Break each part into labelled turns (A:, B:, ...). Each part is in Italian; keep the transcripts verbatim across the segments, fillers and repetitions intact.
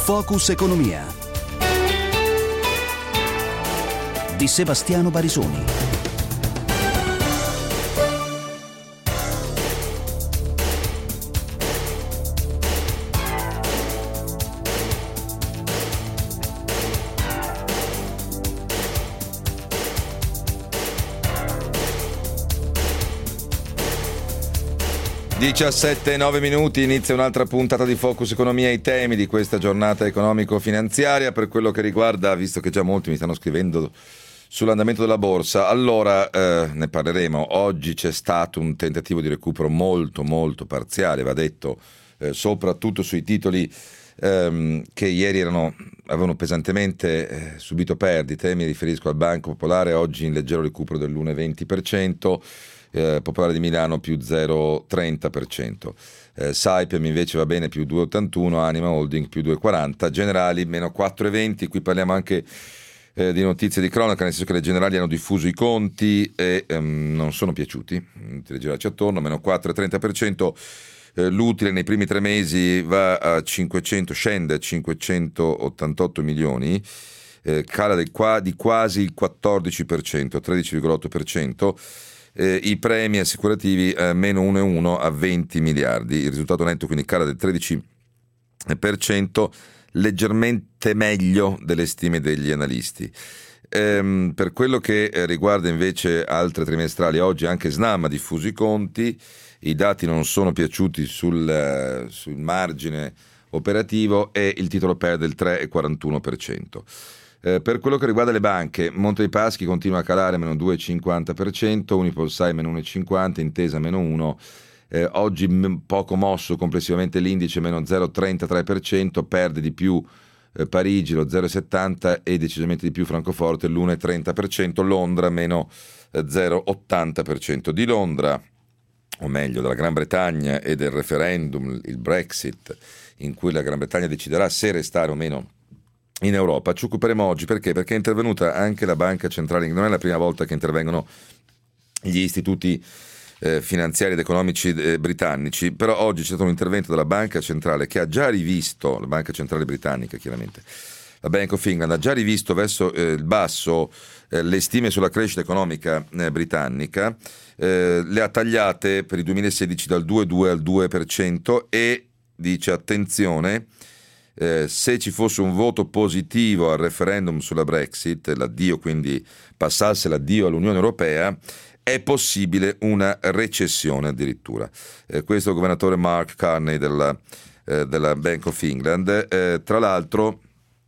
A: Focus Economia di Sebastiano Barisoni.
B: diciassette e nove minuti, inizia un'altra puntata di Focus Economia, i temi di questa giornata economico-finanziaria. Per quello che riguarda, visto che già molti mi stanno scrivendo sull'andamento della borsa, allora eh, ne parleremo. Oggi c'è stato un tentativo di recupero molto molto parziale, va detto, eh, soprattutto sui titoli ehm, che ieri erano, avevano pesantemente eh, subito perdite. Mi riferisco al Banco Popolare, oggi in leggero recupero dell'uno virgola venti per cento, Eh, Popolare di Milano più zero virgola trenta per cento, eh, Saipem invece va bene più due virgola ottantuno, Anima Holding più due virgola quaranta, Generali meno quattro virgola venti. Qui parliamo anche eh, di notizie di cronaca, nel senso che le Generali hanno diffuso i conti e ehm, non sono piaciuti, inutile girarci attorno, meno quattro virgola trenta per cento. eh, l'utile nei primi tre mesi va a cinquecento, scende a cinquecentottantotto milioni, eh, cala del qua, di quasi il quattordici per cento, tredici virgola otto per cento. Eh, I premi assicurativi eh, meno uno virgola uno a venti miliardi, il risultato netto quindi cala del tredici per cento, leggermente meglio delle stime degli analisti. Ehm, per quello che eh, riguarda invece altre trimestrali, oggi anche Snam ha diffuso i conti, i dati non sono piaciuti sul, eh, sul margine operativo e il titolo perde il tre virgola quarantuno per cento. Eh, per quello che riguarda le banche, Monte dei Paschi continua a calare meno due virgola cinquanta per cento, Unipolsai meno uno virgola cinquanta, Intesa meno uno, eh, oggi m- poco mosso complessivamente l'indice meno zero virgola trentatré per cento, perde di più eh, Parigi lo zero virgola settanta e decisamente di più Francoforte l'uno virgola trenta per cento, Londra meno eh, zero virgola ottanta per cento. Di Londra, o meglio della Gran Bretagna e del referendum, il Brexit, in cui la Gran Bretagna deciderà se restare o meno in Europa, ci occuperemo oggi. Perché? Perché è intervenuta anche la Banca Centrale, non è la prima volta che intervengono gli istituti eh, finanziari ed economici eh, britannici, però oggi c'è stato un intervento della Banca Centrale che ha già rivisto, la Banca Centrale britannica chiaramente, la Bank of England ha già rivisto verso eh, il basso eh, le stime sulla crescita economica eh, britannica, eh, le ha tagliate per il duemilasedici dal due virgola due al due per cento e dice attenzione, Eh, se ci fosse un voto positivo al referendum sulla Brexit, l'addio, quindi passasse l'addio all'Unione Europea, è possibile una recessione addirittura. Eh, questo è il governatore Mark Carney della, eh, della Bank of England. Eh, tra l'altro,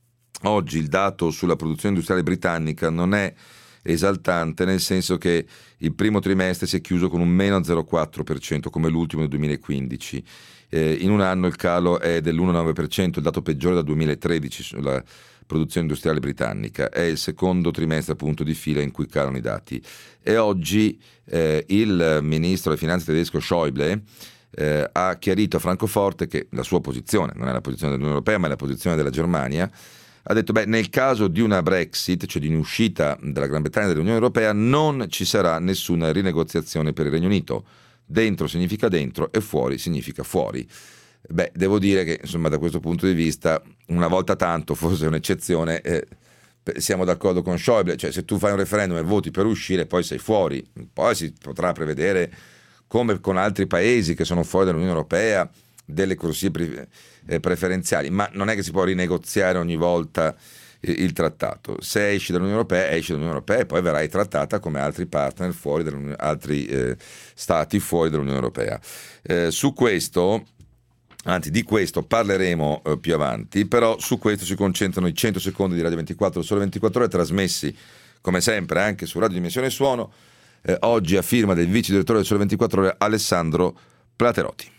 B: oggi il dato sulla produzione industriale britannica non è esaltante, nel senso che il primo trimestre si è chiuso con un meno zero virgola quattro per cento come l'ultimo del duemilaquindici. Eh, in un anno il calo è dell'uno virgola nove per cento, il dato peggiore dal duemilatredici sulla produzione industriale britannica. È il secondo trimestre appunto di fila in cui calano i dati. E oggi eh, il ministro delle finanze tedesco Schäuble eh, ha chiarito a Francoforte che la sua posizione non è la posizione dell'Unione Europea ma è la posizione della Germania. Ha detto, beh, nel caso di una Brexit, cioè di un'uscita della Gran Bretagna dall'Unione Europea, non ci sarà nessuna rinegoziazione per il Regno Unito. Dentro significa dentro e fuori significa fuori. Beh, devo dire che insomma da questo punto di vista, una volta tanto, forse è un'eccezione, eh, siamo d'accordo con Schäuble, cioè se tu fai un referendum e voti per uscire poi sei fuori, poi si potrà prevedere, come con altri paesi che sono fuori dall'Unione Europea, delle corsie pre- eh, preferenziali, ma non è che si può rinegoziare ogni volta il trattato. Se esci dall'Unione Europea, esci dall'Unione Europea e poi verrai trattata come altri partner fuori altri eh, stati fuori dall'Unione Europea. Eh, su questo, anzi di questo parleremo eh, più avanti, però su questo si concentrano i cento secondi di Radio ventiquattro, Sole ventiquattro Ore, trasmessi come sempre anche su Radio Dimensione Suono, eh, oggi a firma del vice direttore del Sole ventiquattro Ore Alessandro Platerotti.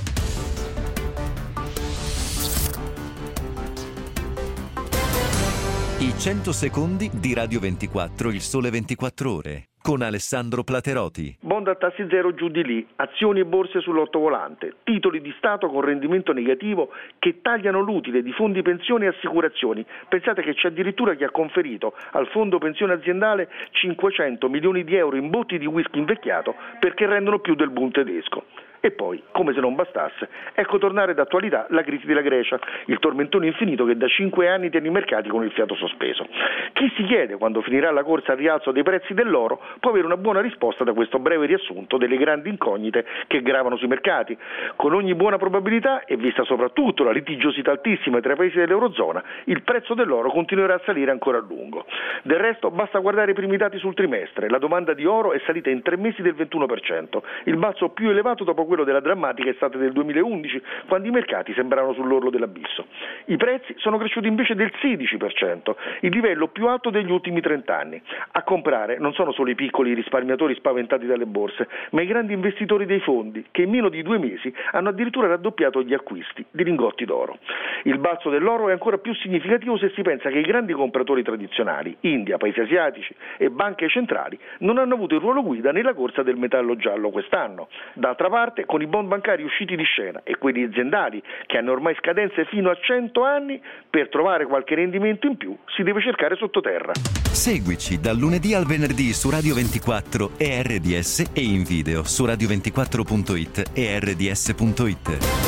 C: I cento secondi di Radio ventiquattro, il Sole ventiquattro Ore, con Alessandro Platerotti.
D: Bond a tassi zero giù di lì, azioni e borse sull'ottovolante, titoli di Stato con rendimento negativo che tagliano l'utile di fondi pensioni e assicurazioni. Pensate che c'è addirittura chi ha conferito al fondo pensione aziendale cinquecento milioni di euro in botti di whisky invecchiato perché rendono più del boom tedesco. E poi, come se non bastasse, ecco tornare d'attualità la crisi della Grecia, il tormentone infinito che da cinque anni tiene i mercati con il fiato sospeso. Chi si chiede quando finirà la corsa al rialzo dei prezzi dell'oro può avere una buona risposta da questo breve riassunto delle grandi incognite che gravano sui mercati. Con ogni buona probabilità, e vista soprattutto la litigiosità altissima tra i paesi dell'Eurozona, il prezzo dell'oro continuerà a salire ancora a lungo. Del resto basta guardare i primi dati sul trimestre. La domanda di oro è salita in tre mesi del ventuno per cento, il balzo più elevato dopo quello della drammatica estate del duemilaundici, quando i mercati sembravano sull'orlo dell'abisso. I prezzi sono cresciuti invece del sedici per cento, il livello più alto degli ultimi trenta anni. A comprare non sono solo i piccoli risparmiatori spaventati dalle borse, ma i grandi investitori dei fondi, che in meno di due mesi hanno addirittura raddoppiato gli acquisti di lingotti d'oro. Il balzo dell'oro è ancora più significativo se si pensa che i grandi compratori tradizionali, India, paesi asiatici e banche centrali, non hanno avuto il ruolo guida nella corsa del metallo giallo quest'anno. D'altra parte, con i bond bancari usciti di scena e quelli aziendali, che hanno ormai scadenze fino a cento anni, per trovare qualche rendimento in più si deve cercare sottoterra.
C: Seguici dal lunedì al venerdì su Radio ventiquattro e R D S e in video su radio ventiquattro punto it e R D S punto it.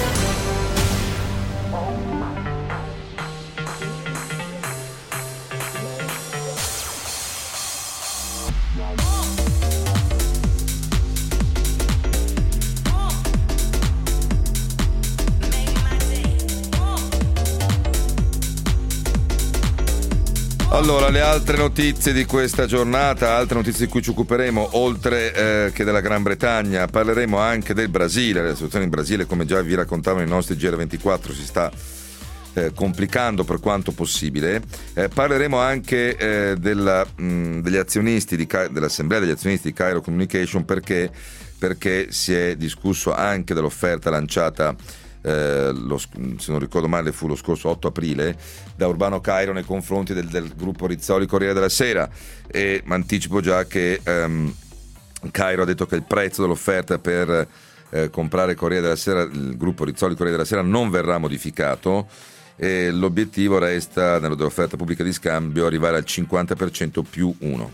B: Allora, le altre notizie di questa giornata, altre notizie di cui ci occuperemo, oltre eh, che della Gran Bretagna, parleremo anche del Brasile. La situazione in Brasile, come già vi raccontavano i nostri G R ventiquattro, si sta eh, complicando per quanto possibile. Eh, parleremo anche eh, della, mh, degli azionisti di, dell'Assemblea degli azionisti di Cairo Communication, perché, perché si è discusso anche dell'offerta lanciata, Eh, lo, se non ricordo male fu lo scorso otto aprile, da Urbano Cairo nei confronti del, del gruppo Rizzoli Corriere della Sera, e anticipo già che ehm, Cairo ha detto che il prezzo dell'offerta per eh, comprare Corriere della Sera, il gruppo Rizzoli Corriere della Sera, non verrà modificato, e l'obiettivo resta, nell'offerta pubblica di scambio, arrivare al cinquanta per cento più uno.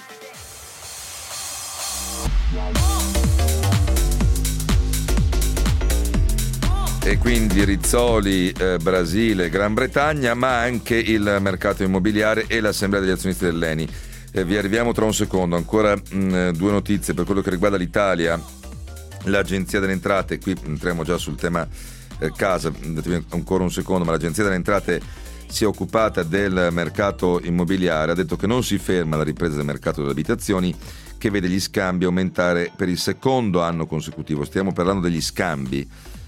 B: E quindi Rizzoli, eh, Brasile, Gran Bretagna, ma anche il mercato immobiliare e l'assemblea degli azionisti dell'Eni. Eh, vi arriviamo tra un secondo. Ancora mh, due notizie per quello che riguarda l'Italia. L'Agenzia delle Entrate, qui entriamo già sul tema eh, casa, datemi ancora un secondo, ma l'Agenzia delle Entrate si è occupata del mercato immobiliare, ha detto che non si ferma la ripresa del mercato delle abitazioni, che vede gli scambi aumentare per il secondo anno consecutivo. Stiamo parlando degli scambi,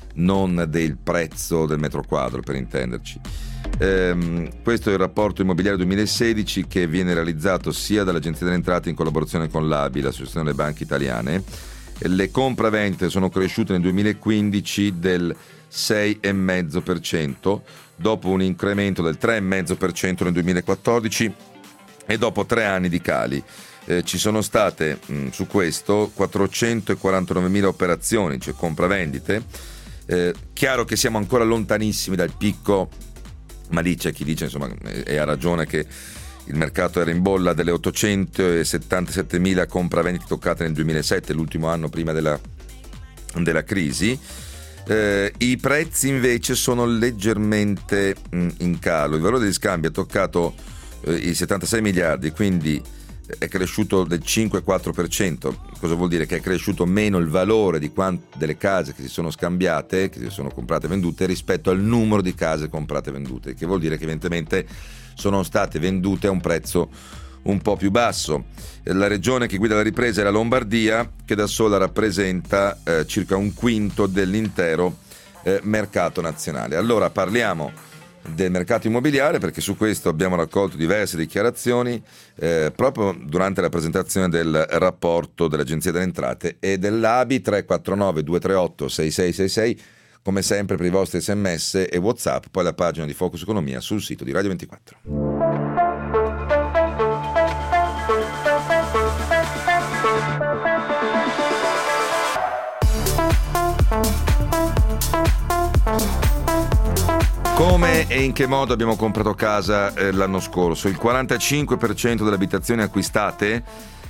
B: non del prezzo del metro quadro, per intenderci. Ehm, questo è il rapporto immobiliare duemilasedici, che viene realizzato sia dall'Agenzia delle Entrate in collaborazione con l'A B I, l'Associazione delle Banche Italiane. Le compravendite sono cresciute nel duemilaquindici del sei virgola cinque per cento, dopo un incremento del tre virgola cinque per cento nel duemilaquattordici e dopo tre anni di cali. Eh, ci sono state mh, su questo quattrocentoquarantanovemila operazioni, cioè compravendite. Eh, chiaro che siamo ancora lontanissimi dal picco, ma lì c'è chi dice, insomma, e ha ragione, che il mercato era in bolla delle ottocentosettantasettemila compravendite toccate nel duemilasette, l'ultimo anno prima della, della crisi. Eh, I prezzi invece sono leggermente mh, in calo. Il valore degli scambi ha toccato eh, i settantasei miliardi, quindi è cresciuto del cinque virgola quattro per cento. Cosa vuol dire? Che è cresciuto meno il valore di quant- delle case che si sono scambiate, che si sono comprate e vendute, rispetto al numero di case comprate e vendute, che vuol dire che evidentemente sono state vendute a un prezzo un po' più basso. La regione che guida la ripresa è la Lombardia, che da sola rappresenta eh, circa un quinto dell'intero eh, mercato nazionale. Allora parliamo del mercato immobiliare, perché su questo abbiamo raccolto diverse dichiarazioni eh, proprio durante la presentazione del rapporto dell'Agenzia delle Entrate e dell'A B I. Tre quattro nove due tre otto sei sei sei sei, come sempre per i vostri sms e WhatsApp, poi la pagina di Focus Economia sul sito di Radio ventiquattro. Come e in che modo abbiamo comprato casa eh, l'anno scorso? Il quarantacinque per cento delle abitazioni acquistate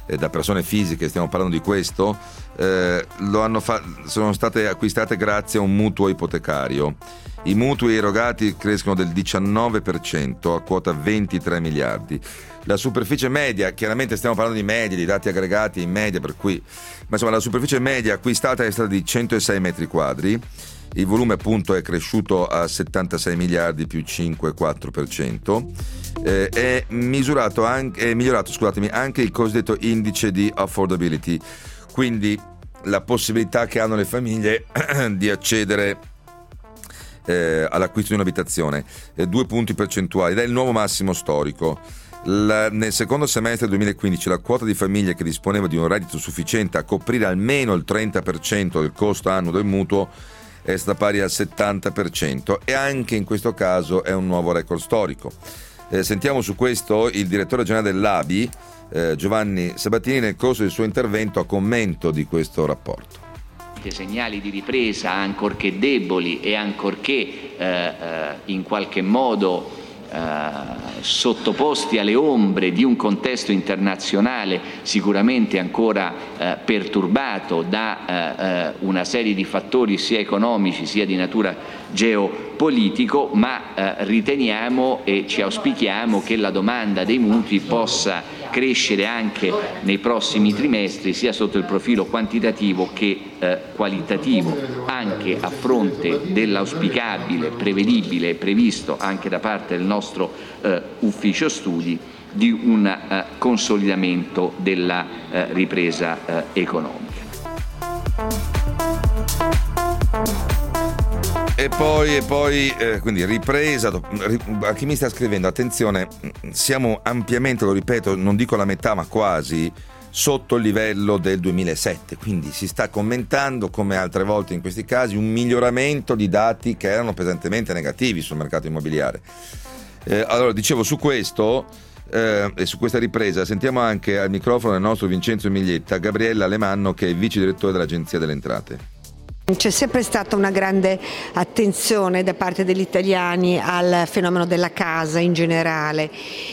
B: eh, da persone fisiche, stiamo parlando di questo, eh, lo hanno fa- sono state acquistate grazie a un mutuo ipotecario. I mutui erogati crescono del diciannove per cento a quota ventitré miliardi. La superficie media, chiaramente stiamo parlando di medie, di dati aggregati in media, per cui, ma insomma la superficie media acquistata è stata di centosei metri quadri. Il volume appunto è cresciuto a settantasei miliardi più cinque virgola quattro per cento. Eh, è misurato anche, è migliorato scusatemi, anche il cosiddetto indice di affordability, quindi la possibilità che hanno le famiglie di accedere eh, all'acquisto di un'abitazione, eh, due punti percentuali, ed è il nuovo massimo storico. La, nel secondo semestre duemilaquindici la quota di famiglie che disponeva di un reddito sufficiente a coprire almeno il trenta per cento del costo annuo del mutuo è stata pari al settanta per cento, e anche in questo caso è un nuovo record storico. Eh, sentiamo su questo il direttore generale dell'A B I, eh, Giovanni Sabatini, nel corso del suo intervento a commento di questo rapporto.
E: Segnali di ripresa, ancorché deboli e ancorché eh, eh, in qualche modo Uh, sottoposti alle ombre di un contesto internazionale sicuramente ancora uh, perturbato da uh, uh, una serie di fattori sia economici sia di natura geopolitico, ma uh, riteniamo e ci auspichiamo che la domanda dei mutui possa crescere anche nei prossimi trimestri, sia sotto il profilo quantitativo che uh, qualitativo, anche a fronte dell'auspicabile, prevedibile e previsto anche da parte del nostro eh, ufficio studi di un eh, consolidamento della eh, ripresa eh, economica.
B: E poi, e poi eh, quindi ripresa, a chi mi sta scrivendo, attenzione, siamo ampiamente, lo ripeto, non dico la metà ma quasi, sotto il livello del duemilasette, quindi si sta commentando, come altre volte in questi casi, un miglioramento di dati che erano pesantemente negativi sul mercato immobiliare. Eh, allora, dicevo, su questo eh, e su questa ripresa sentiamo anche al microfono del nostro Vincenzo Miglietta Gabriella Alemanno, che è vice direttore dell'Agenzia delle Entrate.
F: C'è sempre stata una grande attenzione da parte degli italiani al fenomeno della casa in generale,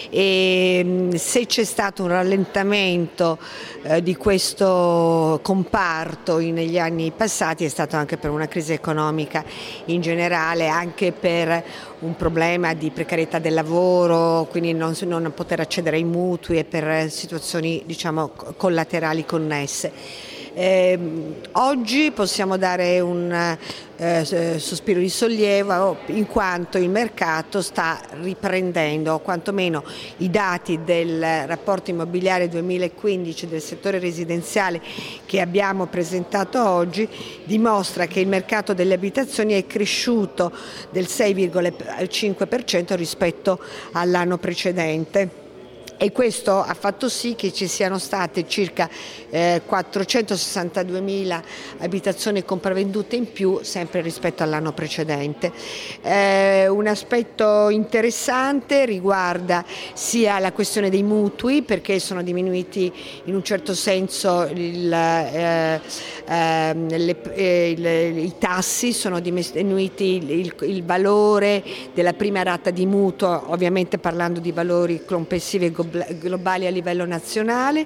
F: e se c'è stato un rallentamento eh, di questo comparto negli anni passati è stato anche per una crisi economica in generale, anche per un problema di precarietà del lavoro, quindi non, non poter accedere ai mutui e per situazioni, diciamo, collaterali connesse. Eh, oggi possiamo dare un eh, sospiro di sollievo in quanto il mercato sta riprendendo, o quantomeno i dati del rapporto immobiliare duemilaquindici del settore residenziale che abbiamo presentato oggi dimostra che il mercato delle abitazioni è cresciuto del sei virgola cinque per cento rispetto all'anno precedente. E questo ha fatto sì che ci siano state circa eh, quattrocentosessantaduemila abitazioni compravendute in più, sempre rispetto all'anno precedente. Eh, un aspetto interessante riguarda sia la questione dei mutui, perché sono diminuiti in un certo senso il, eh, eh, le, eh, il, i tassi, sono diminuiti il, il, il valore della prima rata di mutuo, ovviamente parlando di valori complessivi e globali a livello nazionale.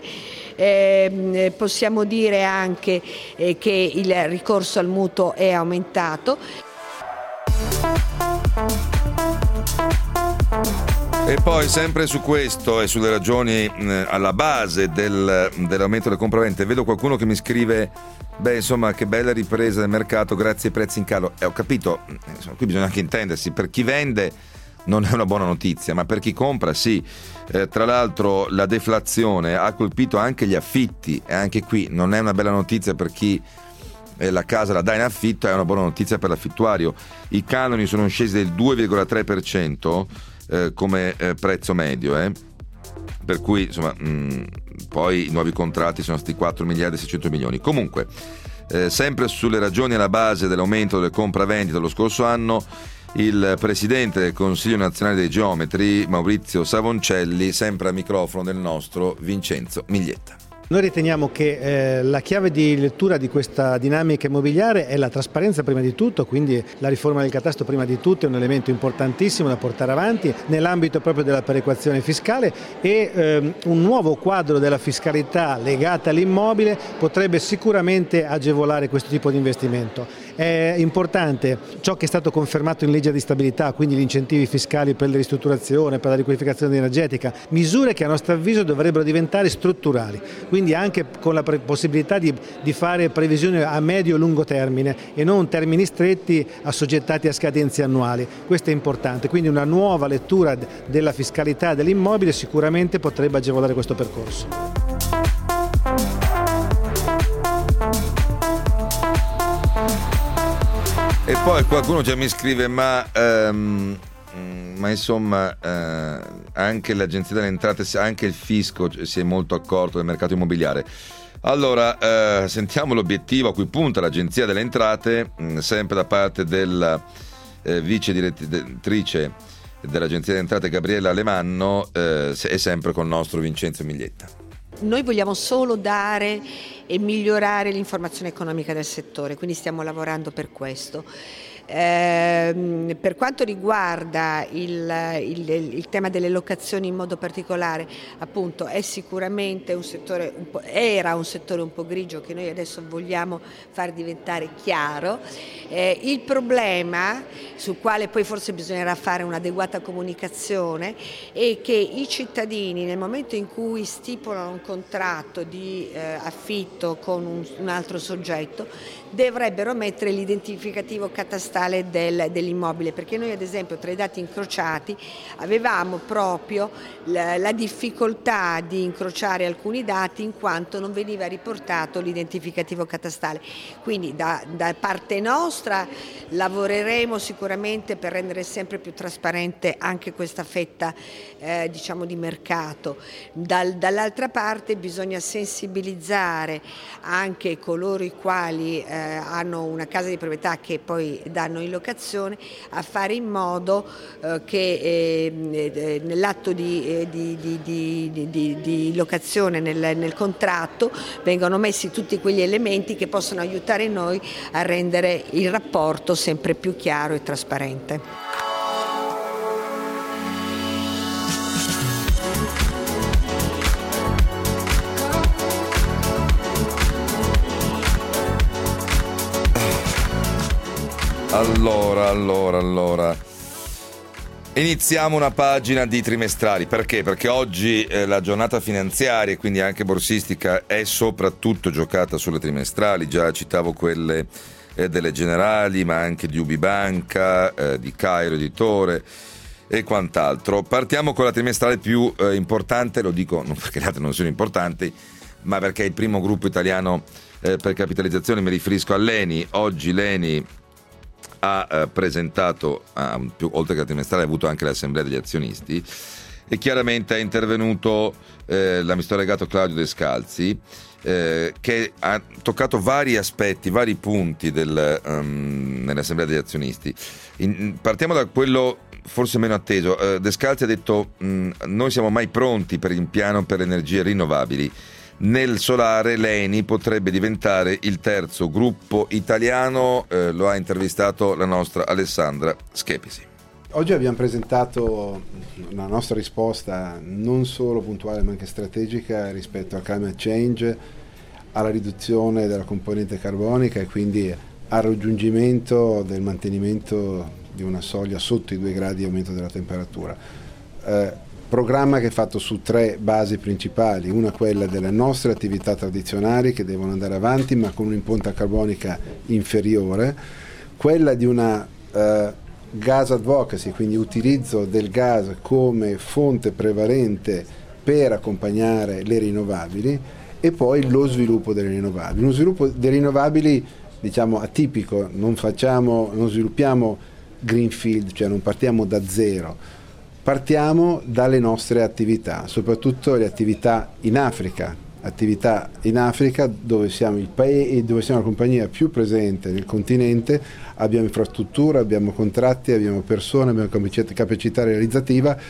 F: Eh, possiamo dire anche eh, che il ricorso al mutuo è aumentato.
B: E poi sempre su questo e sulle ragioni eh, alla base del, dell'aumento delle compravendite, vedo qualcuno che mi scrive: beh, insomma, che bella ripresa del mercato grazie ai prezzi in calo. Eh, ho capito, insomma, qui bisogna anche intendersi, per chi vende non è una buona notizia, ma per chi compra sì. Eh, tra l'altro la deflazione ha colpito anche gli affitti, e anche qui non è una bella notizia per chi eh, la casa la dà in affitto, è una buona notizia per l'affittuario. I canoni sono scesi del due virgola tre per cento eh, come eh, prezzo medio, eh. per cui insomma mh, poi i nuovi contratti sono stati quattro miliardi e seicento milioni. Comunque eh, sempre sulle ragioni alla base dell'aumento delle compravendite dello scorso anno, il presidente del Consiglio Nazionale dei Geometri, Maurizio Savoncelli, sempre al microfono del nostro Vincenzo Miglietta.
G: Noi riteniamo che eh, la chiave di lettura di questa dinamica immobiliare è la trasparenza prima di tutto, quindi la riforma del catasto prima di tutto è un elemento importantissimo da portare avanti nell'ambito proprio della perequazione fiscale e ehm, un nuovo quadro della fiscalità legata all'immobile potrebbe sicuramente agevolare questo tipo di investimento. È importante ciò che è stato confermato in legge di stabilità, quindi gli incentivi fiscali per la ristrutturazione, per la riqualificazione energetica, misure che a nostro avviso dovrebbero diventare strutturali, quindi anche con la possibilità di, di fare previsioni a medio e lungo termine e non termini stretti assoggettati a scadenze annuali. Questo è importante, quindi una nuova lettura della fiscalità dell'immobile sicuramente potrebbe agevolare questo percorso.
B: E poi qualcuno già mi scrive, ma, ehm, ma insomma eh, anche l'Agenzia delle Entrate, anche il fisco si è molto accorto del mercato immobiliare. Allora, eh, sentiamo l'obiettivo a cui punta l'Agenzia delle Entrate, mh, sempre da parte della eh, vice direttrice dell'Agenzia delle Entrate Gabriella Alemanno eh, e sempre con il nostro Vincenzo Miglietta.
F: Noi vogliamo solo dare e migliorare l'informazione economica del settore, quindi stiamo lavorando per questo. Eh, per quanto riguarda il, il, il tema delle locazioni in modo particolare, appunto è sicuramente un settore un po', era un settore un po' grigio che noi adesso vogliamo far diventare chiaro. Eh, il problema sul quale poi forse bisognerà fare un'adeguata comunicazione è che i cittadini nel momento in cui stipulano un contratto di eh, affitto con un, un altro soggetto dovrebbero mettere l'identificativo catastale del, dell'immobile, perché noi ad esempio tra i dati incrociati avevamo proprio la, la difficoltà di incrociare alcuni dati in quanto non veniva riportato l'identificativo catastale. Quindi da, da parte nostra lavoreremo sicuramente per rendere sempre più trasparente anche questa fetta eh, diciamo di mercato. Dal, dall'altra parte bisogna sensibilizzare anche coloro i quali eh, hanno una casa di proprietà che poi danno in locazione a fare in modo eh, che eh, nell'atto di, eh, di, di, di, di, di locazione, nel, nel contratto, vengano messi tutti quegli elementi che possono aiutare noi a rendere il rapporto sempre più chiaro e trasparente.
B: Allora, allora, allora, iniziamo una pagina di trimestrali. Perché? Perché oggi eh, la giornata finanziaria e quindi anche borsistica è soprattutto giocata sulle trimestrali. Già citavo quelle eh, delle Generali, ma anche di Ubibanca, eh, di Cairo Editore e quant'altro. Partiamo con la trimestrale più eh, importante, lo dico non perché le altre non sono importanti, ma perché è il primo gruppo italiano eh, per capitalizzazione, mi riferisco all'Eni. Oggi l'Eni ha eh, presentato, ah, più, oltre che la trimestrale, ha avuto anche l'assemblea degli azionisti e chiaramente è intervenuto eh, l'amministratore delegato Claudio Descalzi eh, che ha toccato vari aspetti, vari punti del, um, nell'assemblea degli azionisti. In, partiamo da quello forse meno atteso. eh, Descalzi ha detto mh, noi siamo mai pronti per il piano per le energie rinnovabili. Nel solare l'Eni potrebbe diventare il terzo gruppo italiano, eh, lo ha intervistato la nostra Alessandra Schepisi.
H: Oggi abbiamo presentato la nostra risposta non solo puntuale ma anche strategica rispetto al climate change, alla riduzione della componente carbonica e quindi al raggiungimento del mantenimento di una soglia sotto i due gradi di aumento della temperatura. Eh, Programma che è fatto su tre basi principali, una quella delle nostre attività tradizionali che devono andare avanti ma con un'impronta carbonica inferiore, quella di una eh, gas advocacy, quindi utilizzo del gas come fonte prevalente per accompagnare le rinnovabili e poi lo sviluppo delle rinnovabili. Uno sviluppo delle rinnovabili diciamo atipico, non facciamo, non sviluppiamo greenfield, cioè non partiamo da zero. Partiamo dalle nostre attività, soprattutto le attività in Africa, attività in Africa dove siamo il paese, dove siamo la compagnia più presente nel continente, abbiamo infrastruttura, abbiamo contratti, abbiamo persone, abbiamo capacità realizzativa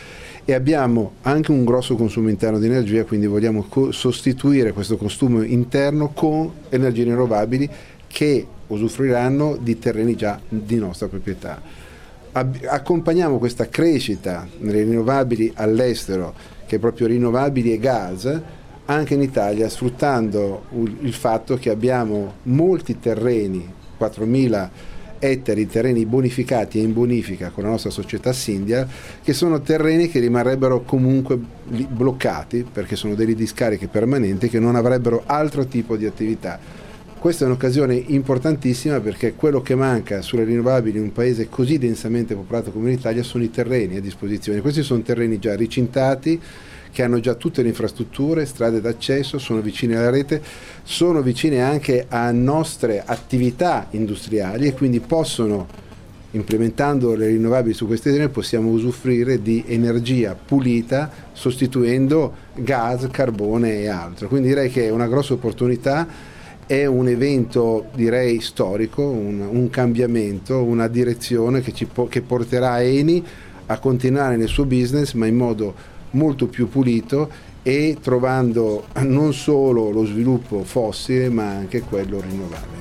H: e abbiamo anche un grosso consumo interno di energia, quindi vogliamo co- sostituire questo consumo interno con energie rinnovabili che usufruiranno di terreni già di nostra proprietà. Ab- accompagniamo questa crescita nelle rinnovabili all'estero, che è proprio rinnovabili e gas, anche in Italia, sfruttando il fatto che abbiamo molti terreni, quattromila ettari, terreni bonificati e in bonifica con la nostra società Sindia, che sono terreni che rimarrebbero comunque bloccati perché sono delle discariche permanenti che non avrebbero altro tipo di attività. Questa è un'occasione importantissima, perché quello che manca sulle rinnovabili in un paese così densamente popolato come l'Italia sono i terreni a disposizione. Questi sono terreni già ricintati, che hanno già tutte le infrastrutture, strade d'accesso, sono vicine alla rete, sono vicine anche a nostre attività industriali e quindi possono, implementando le rinnovabili su queste terreni, possiamo usufruire di energia pulita sostituendo gas, carbone e altro. Quindi direi che è una grossa opportunità, è un evento direi storico, un, un cambiamento, una direzione che, ci po- che porterà Eni a continuare nel suo business, ma in modo molto più pulito e trovando non solo lo sviluppo fossile ma anche quello rinnovabile.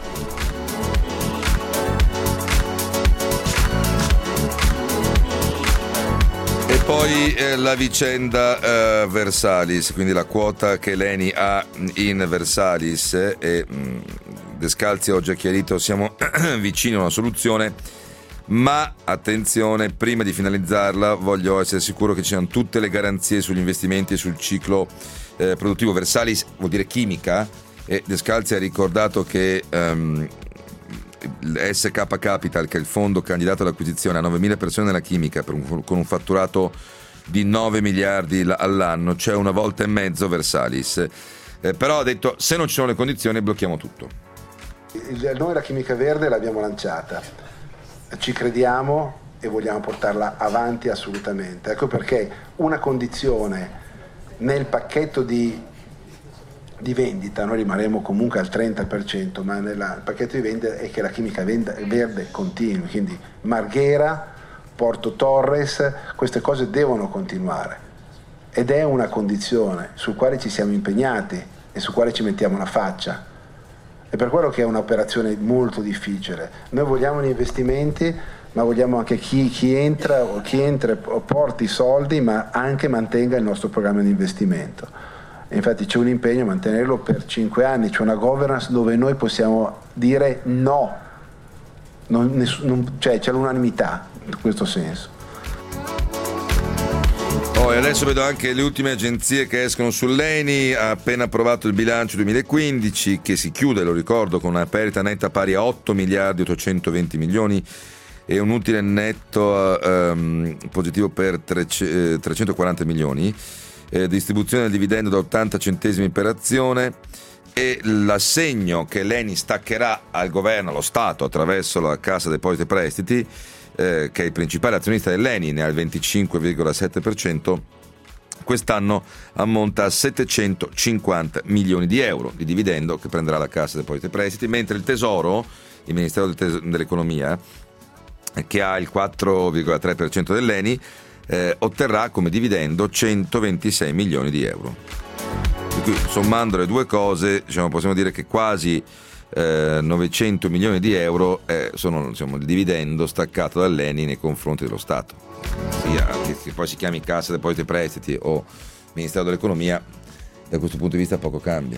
B: E poi eh, la vicenda eh, Versalis, quindi la quota che l'Eni ha in Versalis, eh, e mh, Descalzi oggi ha chiarito siamo vicini a una soluzione. Ma attenzione, prima di finalizzarla voglio essere sicuro che ci siano tutte le garanzie sugli investimenti e sul ciclo eh, produttivo. Versalis vuol dire chimica e Descalzi ha ricordato che um, S K Capital, che è il fondo candidato all'acquisizione, ha novemila persone nella chimica per un, con un fatturato di nove miliardi all'anno, cioè una volta e mezzo Versalis. Eh, però ha detto se non ci sono le condizioni blocchiamo tutto.
H: Noi la chimica verde l'abbiamo lanciata. Ci crediamo e vogliamo portarla avanti assolutamente. Ecco perché una condizione nel pacchetto di, di vendita, noi rimarremo comunque al trenta per cento, ma nel pacchetto di vendita è che la chimica verde continui, quindi Marghera, Porto Torres, queste cose devono continuare ed è una condizione sul quale ci siamo impegnati e su quale ci mettiamo la faccia. È per quello che è un'operazione molto difficile. Noi vogliamo gli investimenti, ma vogliamo anche chi, chi entra o chi entra porti i soldi, ma anche mantenga il nostro programma di investimento. E infatti c'è un impegno a mantenerlo per cinque anni, c'è una governance dove noi possiamo dire no, non, nessun, non, cioè c'è l'unanimità in questo senso.
B: Oh, e adesso vedo anche le ultime agenzie che escono sull'Eni. Ha appena approvato il bilancio duemilaquindici che si chiude, lo ricordo, con una perdita netta pari a otto miliardi ottocentoventi milioni e un utile netto um, positivo per trecentoquaranta milioni, eh, distribuzione del dividendo da ottanta centesimi per azione e l'assegno che l'Eni staccherà al governo, allo Stato, attraverso la Cassa Depositi e Prestiti, Eh, che è il principale azionista dell'Eni, ne ha il venticinque virgola sette per cento, quest'anno ammonta a settecentocinquanta milioni di euro di dividendo che prenderà la Cassa Depositi e Prestiti, mentre il Tesoro, il Ministero del Tes- dell'Economia, che ha il quattro virgola tre per cento dell'Eni, eh, otterrà come dividendo centoventisei milioni di euro. E qui, sommando le due cose, diciamo, possiamo dire che quasi Eh, novecento milioni di euro eh, sono, diciamo, il dividendo staccato dall'Eni nei confronti dello Stato, sia che, che poi si chiami Cassa Depositi e Prestiti o Ministero dell'Economia, da questo punto di vista poco cambia.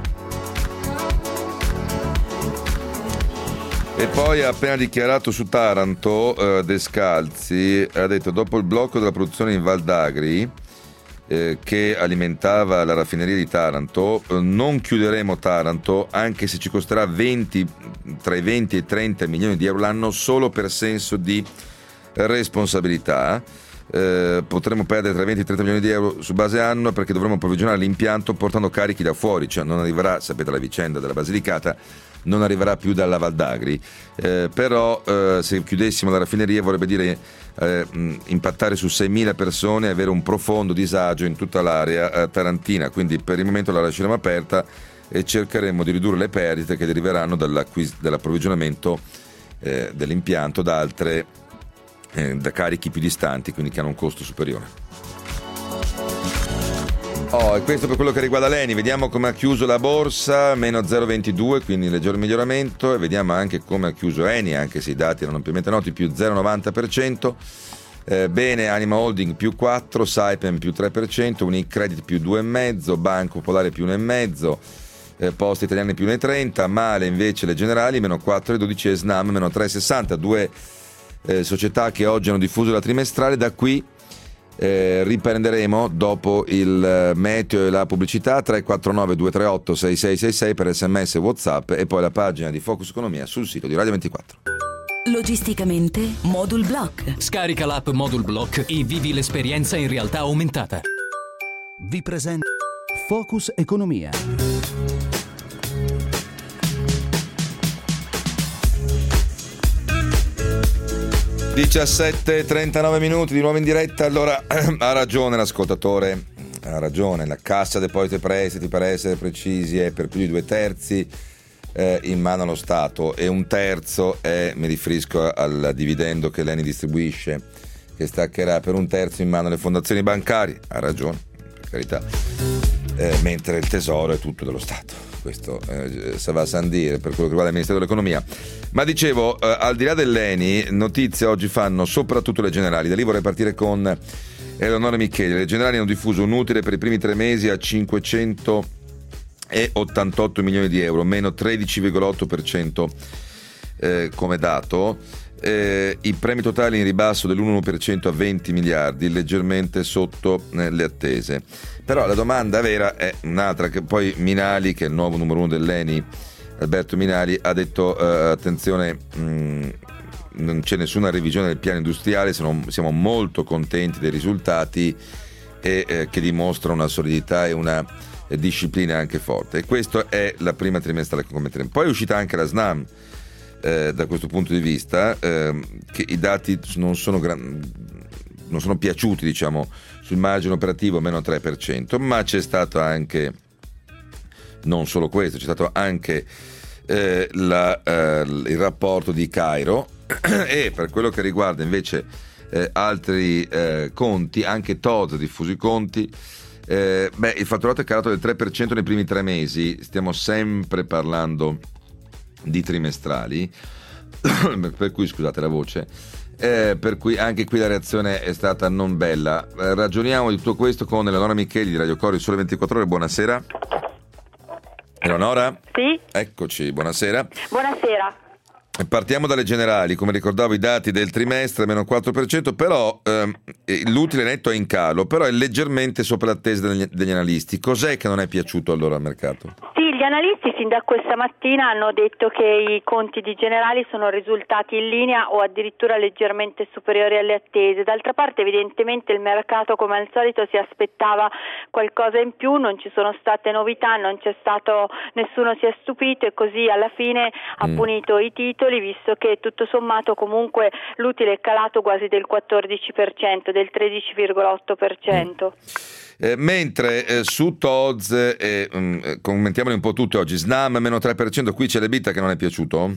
B: E poi ha appena dichiarato su Taranto, eh, Descalzi ha detto: dopo il blocco della produzione in Val d'Agri Eh, che alimentava la raffineria di Taranto, eh, non chiuderemo Taranto anche se ci costerà venti, tra i venti e i trenta milioni di euro l'anno solo per senso di responsabilità. Eh, potremo perdere tra i venti e i trenta milioni di euro su base annua perché dovremo approvvigionare l'impianto portando carichi da fuori, cioè non arriverà, sapete la vicenda della Basilicata, non arriverà più dalla Val d'Agri, eh, però eh, se chiudessimo la raffineria vorrebbe dire eh, impattare su seimila persone e avere un profondo disagio in tutta l'area eh, tarantina, quindi per il momento la lasceremo aperta e cercheremo di ridurre le perdite che deriveranno dall'approvvigionamento eh, dell'impianto da altre eh, da carichi più distanti, quindi che hanno un costo superiore. Oh, e questo per quello che riguarda l'Eni. Vediamo come ha chiuso la borsa, meno zero virgola ventidue, quindi leggero miglioramento, e vediamo anche come ha chiuso Eni, anche se i dati erano ampiamente noti, più zero virgola novanta per cento. Eh, bene, Anima Holding più quattro, Saipem più tre per cento, Unicredit più due virgola cinque, Banco Popolare più uno virgola cinque, eh, Poste Italiane più uno virgola trenta, male invece le Generali, meno quattro virgola dodici e Snam meno tre virgola sessanta, due eh, società che oggi hanno diffuso la trimestrale. Da qui Eh, riprenderemo dopo il meteo e la pubblicità. Tre quattro nove due tre otto sei sei sei sei per sms e WhatsApp, e poi la pagina di Focus Economia sul sito di Radio ventiquattro.
I: Logisticamente Modul Block.
J: Scarica l'app Modul Block e vivi l'esperienza in realtà aumentata.
A: Vi presento Focus Economia.
B: diciassette e trentanove minuti di nuovo in diretta. Allora, ha ragione l'ascoltatore, ha ragione, la Cassa Depositi e Prestiti, per essere precisi, è per più di due terzi eh, in mano allo Stato, e un terzo è, mi riferisco al dividendo che l'Eni distribuisce, che staccherà per un terzo in mano alle fondazioni bancarie. Ha ragione, per carità, eh, mentre il tesoro è tutto dello Stato. Questo eh, se va a San dire per quello che riguarda il Ministero dell'Economia. Ma dicevo, eh, al di là dell'Eni, notizie oggi fanno soprattutto le Generali. Da lì vorrei partire con Eleonora Micheli. Le Generali hanno diffuso un utile per i primi tre mesi a cinquecentottantotto milioni di euro, meno tredici virgola otto per cento eh, come dato. Eh, i premi totali in ribasso dell'uno per cento a venti miliardi, leggermente sotto eh, le attese. Però la domanda vera è un'altra, che poi Minali, che è il nuovo numero uno dell'Eni, Alberto Minali, ha detto eh, attenzione, mh, non c'è nessuna revisione del piano industriale, siamo, siamo molto contenti dei risultati, e eh, che dimostrano una solidità e una eh, disciplina anche forte. E questa è la prima trimestrale che commenteremo. Poi è uscita anche la Snam. Eh, da questo punto di vista, eh, che i dati non sono, gran, non sono piaciuti, diciamo, sul margine operativo meno tre per cento, ma c'è stato anche, non solo questo, c'è stato anche eh, la, eh, il rapporto di Cairo e per quello che riguarda invece eh, altri eh, conti, anche T O Z ha diffuso i conti. Eh, beh, il fatturato è calato del tre per cento nei primi tre mesi, stiamo sempre parlando di trimestrali, per cui scusate la voce, eh, per cui anche qui la reazione è stata non bella. Eh, ragioniamo di tutto questo con Eleonora Micheli di Radio Cori Sole ventiquattro Ore. Buonasera. Eleonora?
K: Sì.
B: Eccoci, buonasera.
K: Buonasera.
B: Partiamo dalle Generali. Come ricordavo, i dati del trimestre meno quattro per cento, però ehm, l'utile netto è in calo, però è leggermente sopra l'attesa degli, degli analisti. Cos'è che non è piaciuto allora al mercato?
K: Sì, gli analisti sin da questa mattina hanno detto che i conti di Generali sono risultati in linea o addirittura leggermente superiori alle attese. D'altra parte evidentemente il mercato, come al solito, si aspettava qualcosa in più, non ci sono state novità, non c'è stato, nessuno si è stupito, e così alla fine ha mm. punito i titoli, visto che tutto sommato comunque l'utile è calato quasi del quattordici per cento, del tredici virgola otto per cento. Mm.
B: Eh, mentre eh, su T O Z, eh, um, commentiamoli un po' tutti oggi, Snam meno tre per cento, qui c'è l'EBITDA che non è piaciuto?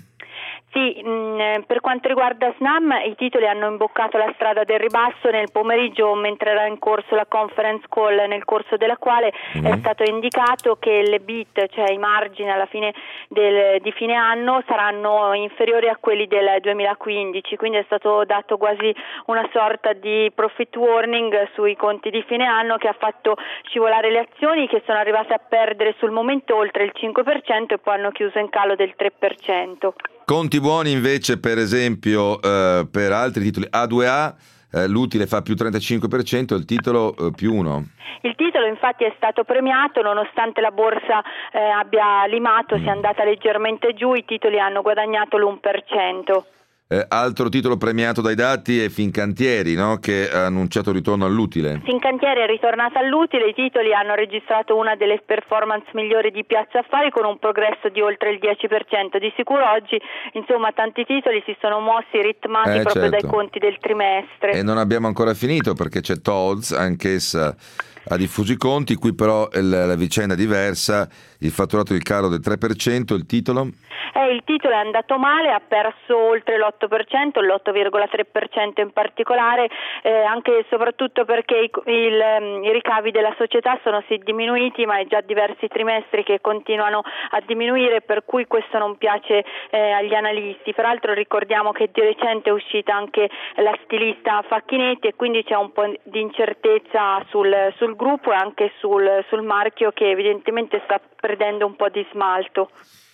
K: Sì, mh, per quanto riguarda Snam, i titoli hanno imboccato la strada del ribasso nel pomeriggio, mentre era in corso la conference call, nel corso della quale mm. è stato indicato che l'EBIT, cioè i margini alla fine del, di fine anno, saranno inferiori a quelli del duemilaquindici, quindi è stato dato quasi una sorta di profit warning sui conti di fine anno, che ha fatto scivolare le azioni, che sono arrivate a perdere sul momento oltre il cinque per cento e poi hanno chiuso in calo del tre per cento.
B: Conti buoni invece, per esempio, eh, per altri titoli. A due A, eh, l'utile fa più trentacinque per cento, il titolo eh, più uno.
K: Il titolo infatti è stato premiato, nonostante la borsa eh, abbia limato, mm. sia andata leggermente giù, i titoli hanno guadagnato l'uno per cento.
B: Eh, altro titolo premiato dai dati è Fincantieri, no? Che ha annunciato il ritorno all'utile.
K: Fincantieri è ritornata all'utile, i titoli hanno registrato una delle performance migliori di Piazza Affari, con un progresso di oltre il dieci per cento. Di sicuro oggi, insomma, tanti titoli si sono mossi ritmati eh, proprio certo. dai conti del trimestre.
B: E non abbiamo ancora finito, perché c'è T O Z, anch'essa ha diffuso i conti, qui però la, la vicenda è diversa, il fatturato il calo del tre per cento, il titolo?
K: È Eh, il titolo è andato male, ha perso oltre l'otto per cento, l'otto virgola tre per cento in particolare, eh, anche e soprattutto perché i, il, i ricavi della società sono sì diminuiti, ma è già diversi trimestri che continuano a diminuire, per cui questo non piace eh, agli analisti. Peraltro ricordiamo che di recente è uscita anche la stilista Facchinetti e quindi c'è un po' di incertezza sul, sul gruppo e anche sul, sul marchio, che evidentemente sta perdendo un po' di smalto.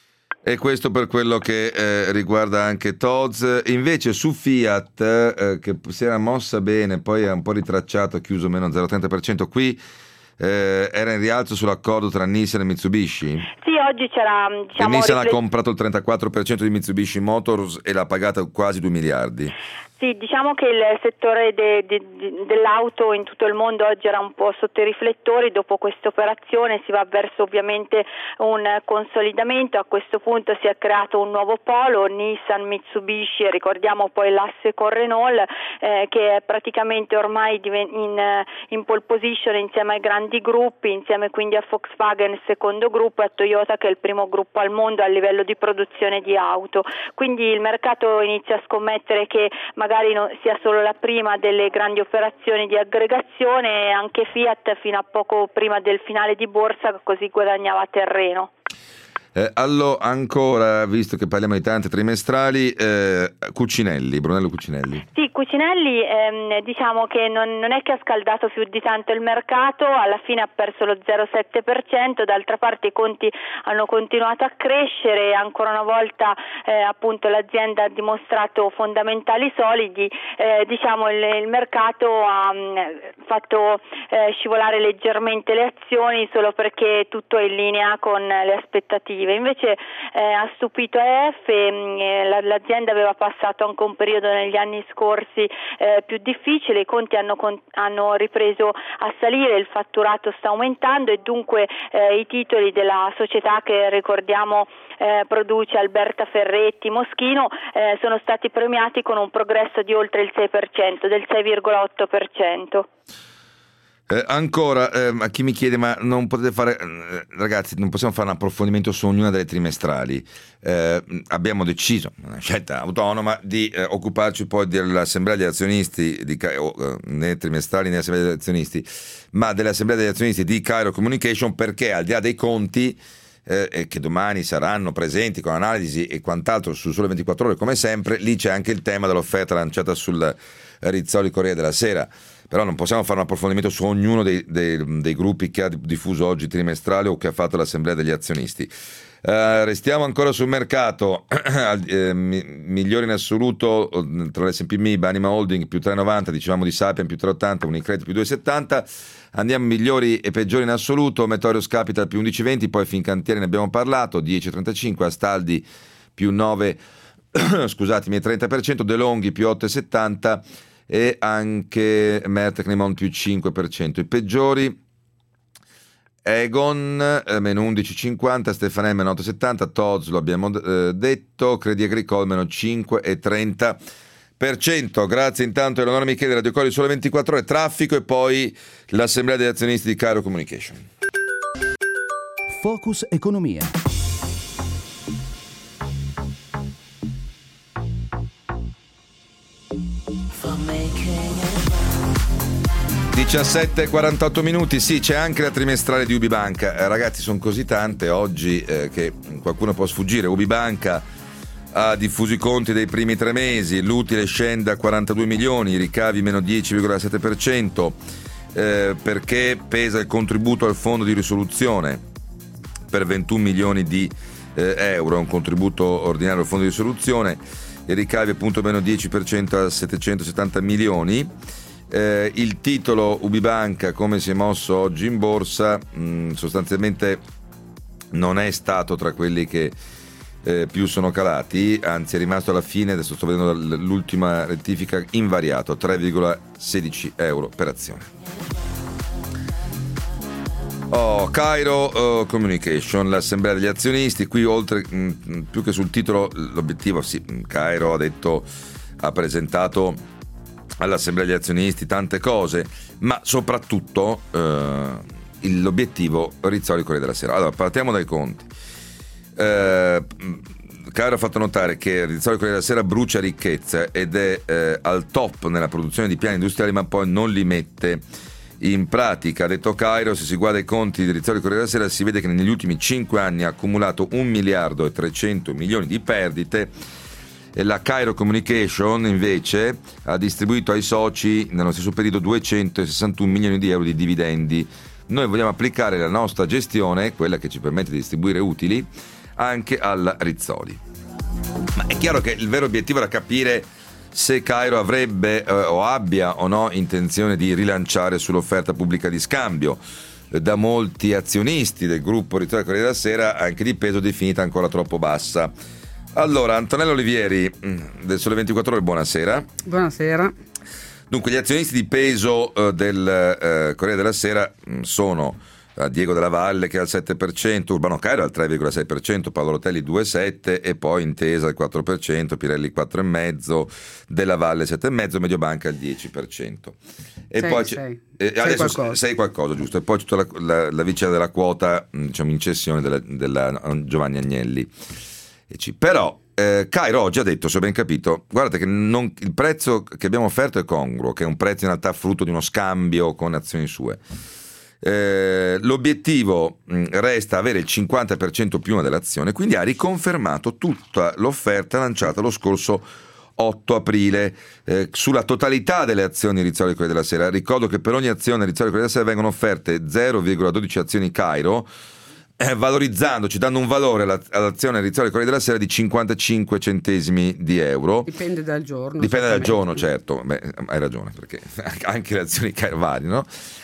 B: E questo per quello che eh, riguarda anche T O Z S. Invece su Fiat, eh, che si era mossa bene, poi ha un po' ritracciato, ha chiuso meno zero virgola trenta per cento, qui eh, era in rialzo sull'accordo tra Nissan e Mitsubishi?
K: Sì, oggi c'era... Diciamo,
B: e Nissan
K: riflet-
B: ha comprato il trentaquattro per cento di Mitsubishi Motors e l'ha pagata quasi due miliardi.
K: Sì, diciamo che il settore de, de, de, dell'auto in tutto il mondo oggi era un po' sotto i riflettori. Dopo questa operazione si va verso ovviamente un consolidamento. A questo punto si è creato un nuovo polo, Nissan, Mitsubishi, e ricordiamo poi l'asse con Renault, eh, che è praticamente ormai in, in pole position insieme ai grandi gruppi, insieme quindi a Volkswagen, secondo gruppo, e a Toyota, che è il primo gruppo al mondo a livello di produzione di auto. Quindi il mercato inizia a scommettere che magari non sia solo la prima delle grandi operazioni di aggregazione, e anche Fiat fino a poco prima del finale di borsa così guadagnava terreno.
B: Eh, allora, ancora, visto che parliamo di tante trimestrali, eh, Cucinelli, Brunello Cucinelli.
K: Sì, Cucinelli ehm, diciamo che non, non è che ha scaldato più di tanto il mercato, alla fine ha perso lo zero virgola sette per cento, d'altra parte i conti hanno continuato a crescere, ancora una volta eh, appunto l'azienda ha dimostrato fondamentali solidi, eh, diciamo il, il mercato ha mh, fatto eh, scivolare leggermente le azioni solo perché tutto è in linea con le aspettative. Invece eh, ha stupito E F, eh, l'azienda aveva passato anche un periodo negli anni scorsi eh, più difficile, i conti hanno, hanno ripreso a salire, il fatturato sta aumentando e dunque eh, i titoli della società che ricordiamo eh, produce Alberta Ferretti Moschino eh, sono stati premiati con un progresso di oltre il sei per cento, del sei virgola otto per cento.
B: Eh, ancora, eh, a chi mi chiede, ma non potete fare, eh, ragazzi, non possiamo fare un approfondimento su ognuna delle trimestrali. Eh, abbiamo deciso, una scelta autonoma, di eh, occuparci poi dell'assemblea degli azionisti, di, oh, né trimestrali né assemblea degli azionisti, ma dell'assemblea degli azionisti di Cairo Communication, perché al di là dei conti, eh, che domani saranno presenti con analisi e quant'altro su Sole ventiquattro Ore come sempre, lì c'è anche il tema dell'offerta lanciata sul Rizzoli Corriere della Sera. Però non possiamo fare un approfondimento su ognuno dei, dei, dei gruppi che ha diffuso oggi trimestrale o che ha fatto l'assemblea degli azionisti. Uh, restiamo ancora sul mercato. eh, migliori in assoluto tra l'S and P M I B, Anima Holding più tre virgola novanta, dicevamo di Sapiens più tre virgola ottanta, Unicredit più due virgola settanta. Andiamo migliori e peggiori in assoluto, Metorius Capital più undici virgola venti, poi Fincantieri ne abbiamo parlato, dieci virgola trentacinque, Astaldi più nove scusatemi, trenta per cento, De Longhi più otto virgola settanta e anche Mertec Nemon più cinque per cento. I peggiori: Egon eh, meno undici virgola cinquanta, Stefanel meno otto virgola settanta, T O Z S lo abbiamo eh, detto, Crédit Agricole meno cinque virgola trenta per cento. Grazie intanto a Eleonora Michele, Radio Cori Sole ventiquattro Ore, traffico e poi l'assemblea degli azionisti di Cairo Communication.
A: Focus Economia.
B: diciassette e quarantotto minuti, sì, c'è anche la trimestrale di Ubibanca. Eh, ragazzi, sono così tante oggi eh, che qualcuno può sfuggire. Ubibanca ha diffuso i conti dei primi tre mesi, l'utile scende a quarantadue milioni, i ricavi meno dieci virgola sette per cento, eh, perché pesa il contributo al fondo di risoluzione per ventuno milioni di eh, euro, è un contributo ordinario al fondo di risoluzione, i ricavi appunto meno dieci per cento a settecentosettanta milioni. Eh, il titolo Ubibanca, come si è mosso oggi in borsa, mh, sostanzialmente non è stato tra quelli che eh, più sono calati, anzi è rimasto alla fine, adesso sto vedendo l'ultima rettifica, invariato, tre virgola sedici euro per azione. Oh, Cairo uh, Communication, l'assemblea degli azionisti, qui oltre mh, più che sul titolo l'obiettivo, sì, Cairo ha detto, ha presentato all'assemblea degli azionisti tante cose, ma soprattutto eh, l'obiettivo Rizzoli Corriere della Sera. Allora, partiamo dai conti. Eh, Cairo ha fatto notare che il Rizzoli Corriere della Sera brucia ricchezza ed è eh, al top nella produzione di piani industriali, ma poi non li mette in pratica. Ha detto Cairo, se si guarda i conti di Rizzoli Corriere della Sera si vede che negli ultimi cinque anni ha accumulato un miliardo e trecento milioni di perdite, e la Cairo Communication invece ha distribuito ai soci nello stesso periodo duecentosessantuno milioni di euro di dividendi. Noi vogliamo applicare la nostra gestione, quella che ci permette di distribuire utili, anche alla Rizzoli. Ma è chiaro che il vero obiettivo era capire se Cairo avrebbe eh, o abbia o no intenzione di rilanciare sull'offerta pubblica di scambio. Da molti azionisti del gruppo Rizzoli Corriere della Sera, anche di peso, definita ancora troppo bassa. Allora, Antonella Olivieri del Sole ventiquattro Ore, buonasera.
L: Buonasera.
B: Dunque, gli azionisti di peso eh, del eh, Corriere della Sera mh, sono eh, Diego Della Valle che è al sette per cento, Urbano Cairo al tre virgola sei per cento, Paolo Rotelli due virgola sette per cento e poi Intesa al quattro per cento, Pirelli quattro virgola cinque per cento, Della Valle sette virgola cinque per cento, Mediobanca al dieci per cento. E
L: sei,
B: poi
L: sei.
B: Eh,
L: sei
B: adesso
L: qualcosa.
B: sei qualcosa, giusto. E poi tutta la, la, la vicenda della quota, diciamo, in cessione della, della Giovanni Agnelli. Però eh, Cairo oggi ha detto, se ho ben capito, guardate che non, il prezzo che abbiamo offerto è congruo, che è un prezzo in realtà frutto di uno scambio con azioni sue. Eh, l'obiettivo mh, resta avere il cinquanta per cento più una dell'azione, quindi ha riconfermato tutta l'offerta lanciata lo scorso otto aprile eh, sulla totalità delle azioni Rizzoli Corriere della Sera. Ricordo che per ogni azione Rizzoli Corriere della Sera vengono offerte zero virgola dodici azioni Cairo, Eh, valorizzandoci, dando un valore alla, all'azione Rizzoli Corriere della Sera di cinquantacinque centesimi di euro.
L: Dipende dal giorno.
B: Dipende dal giorno, certo. Beh, hai ragione, perché anche le azioni Cairo variano.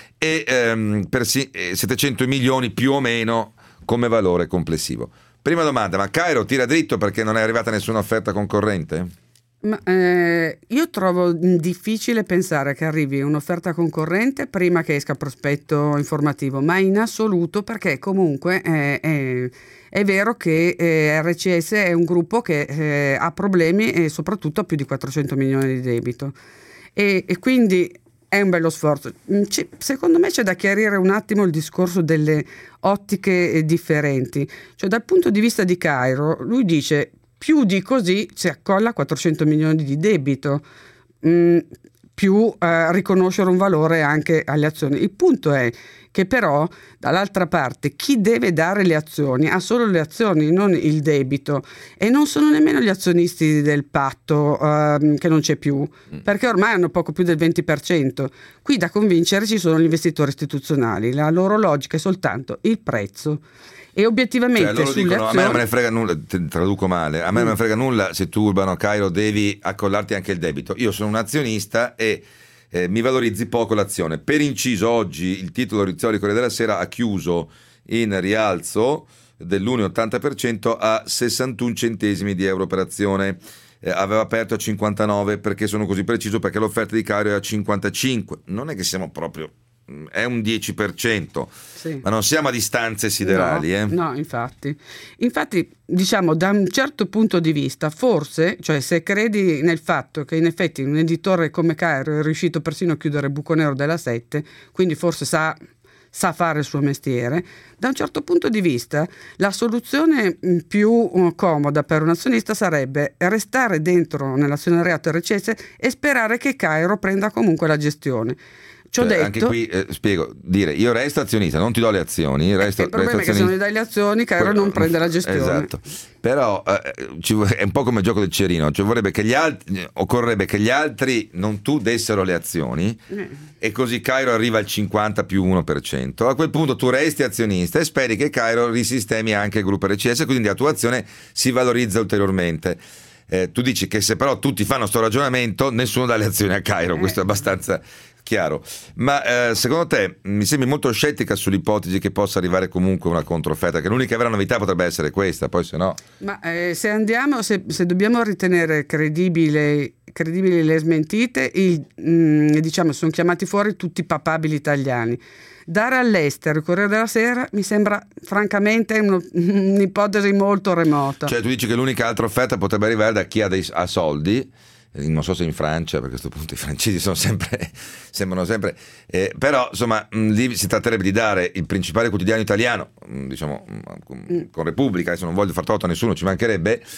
B: E ehm, per sì, settecento milioni più o meno come valore complessivo. Prima domanda, ma Cairo tira dritto perché non è arrivata nessuna offerta concorrente?
L: Ma, eh, io trovo difficile pensare che arrivi un'offerta concorrente prima che esca prospetto informativo, ma in assoluto, perché comunque è, è, è vero che eh, R C S è un gruppo che eh, ha problemi e soprattutto ha più di quattrocento milioni di debito e, e quindi è un bello sforzo. C- secondo me c'è da chiarire un attimo il discorso delle ottiche differenti, cioè dal punto di vista di Cairo lui dice più di così si accolla quattrocento milioni di debito, mh, più eh, riconoscere un valore anche alle azioni. Il punto è che però dall'altra parte chi deve dare le azioni ha solo le azioni, non il debito, e non sono nemmeno gli azionisti del patto eh, che non c'è più, perché ormai hanno poco più del venti per cento. Qui da convincere ci sono gli investitori istituzionali, la loro logica è soltanto il prezzo. E obiettivamente
B: cioè, loro
L: sulle
B: dicono
L: azioni...
B: a me non me ne frega nulla, te traduco male, a me non me ne frega nulla se tu Urbano Cairo devi accollarti anche il debito. Io sono un azionista e eh, mi valorizzi poco l'azione. Per inciso, oggi il titolo Rizzoli Corriere della Sera ha chiuso in rialzo dell'uno virgola ottanta per cento a sessantuno centesimi di euro per azione. Eh, aveva aperto a cinquantanove. Perché sono così preciso? Perché l'offerta di Cairo è a cinquantacinque. Non è che siamo proprio... è un dieci per cento, sì. Ma non siamo a distanze siderali.
L: No,
B: eh?
L: no, infatti. Infatti, diciamo, da un certo punto di vista, forse, cioè se credi nel fatto che in effetti un editore come Cairo è riuscito persino a chiudere il buco nero della sette, quindi forse sa, sa fare il suo mestiere, da un certo punto di vista la soluzione più comoda per un azionista sarebbe restare dentro nell'azionariato R C S e sperare che Cairo prenda comunque la gestione.
B: Cioè,
L: detto,
B: anche qui eh, spiego, dire io resto azionista, non ti do le azioni, resto,
L: il problema
B: resto
L: è che se non gli dai le azioni Cairo
B: Quello,
L: non prende la gestione.
B: Esatto. Però eh, ci, è un po' come il gioco del cerino, cioè vorrebbe che gli altri, occorrerebbe che gli altri, non tu, dessero le azioni eh. e così Cairo arriva al cinquanta più uno per cento. A quel punto tu resti azionista e speri che Cairo risistemi anche il gruppo R C S, quindi la tua azione si valorizza ulteriormente. Eh, tu dici che se però tutti fanno sto ragionamento nessuno dà le azioni a Cairo, eh. questo è abbastanza chiaro. Ma eh, secondo te mi sembri molto scettica sull'ipotesi che possa arrivare comunque una controfferta, che l'unica vera novità potrebbe essere questa, poi se no...
L: Ma eh, se andiamo, se, se dobbiamo ritenere credibile, credibili le smentite, il, mh, diciamo sono chiamati fuori tutti i papabili italiani. Dare all'estero il Corriere della Sera mi sembra francamente uno, un'ipotesi molto remota.
B: Cioè tu dici che l'unica altra offerta potrebbe arrivare da chi ha, dei, ha soldi, non so se in Francia, perché a questo punto i francesi sono sempre sembrano sempre eh, però insomma mh, lì si tratterebbe di dare il principale quotidiano italiano, mh, diciamo mh, con, con Repubblica, adesso non voglio far torto a nessuno, ci mancherebbe,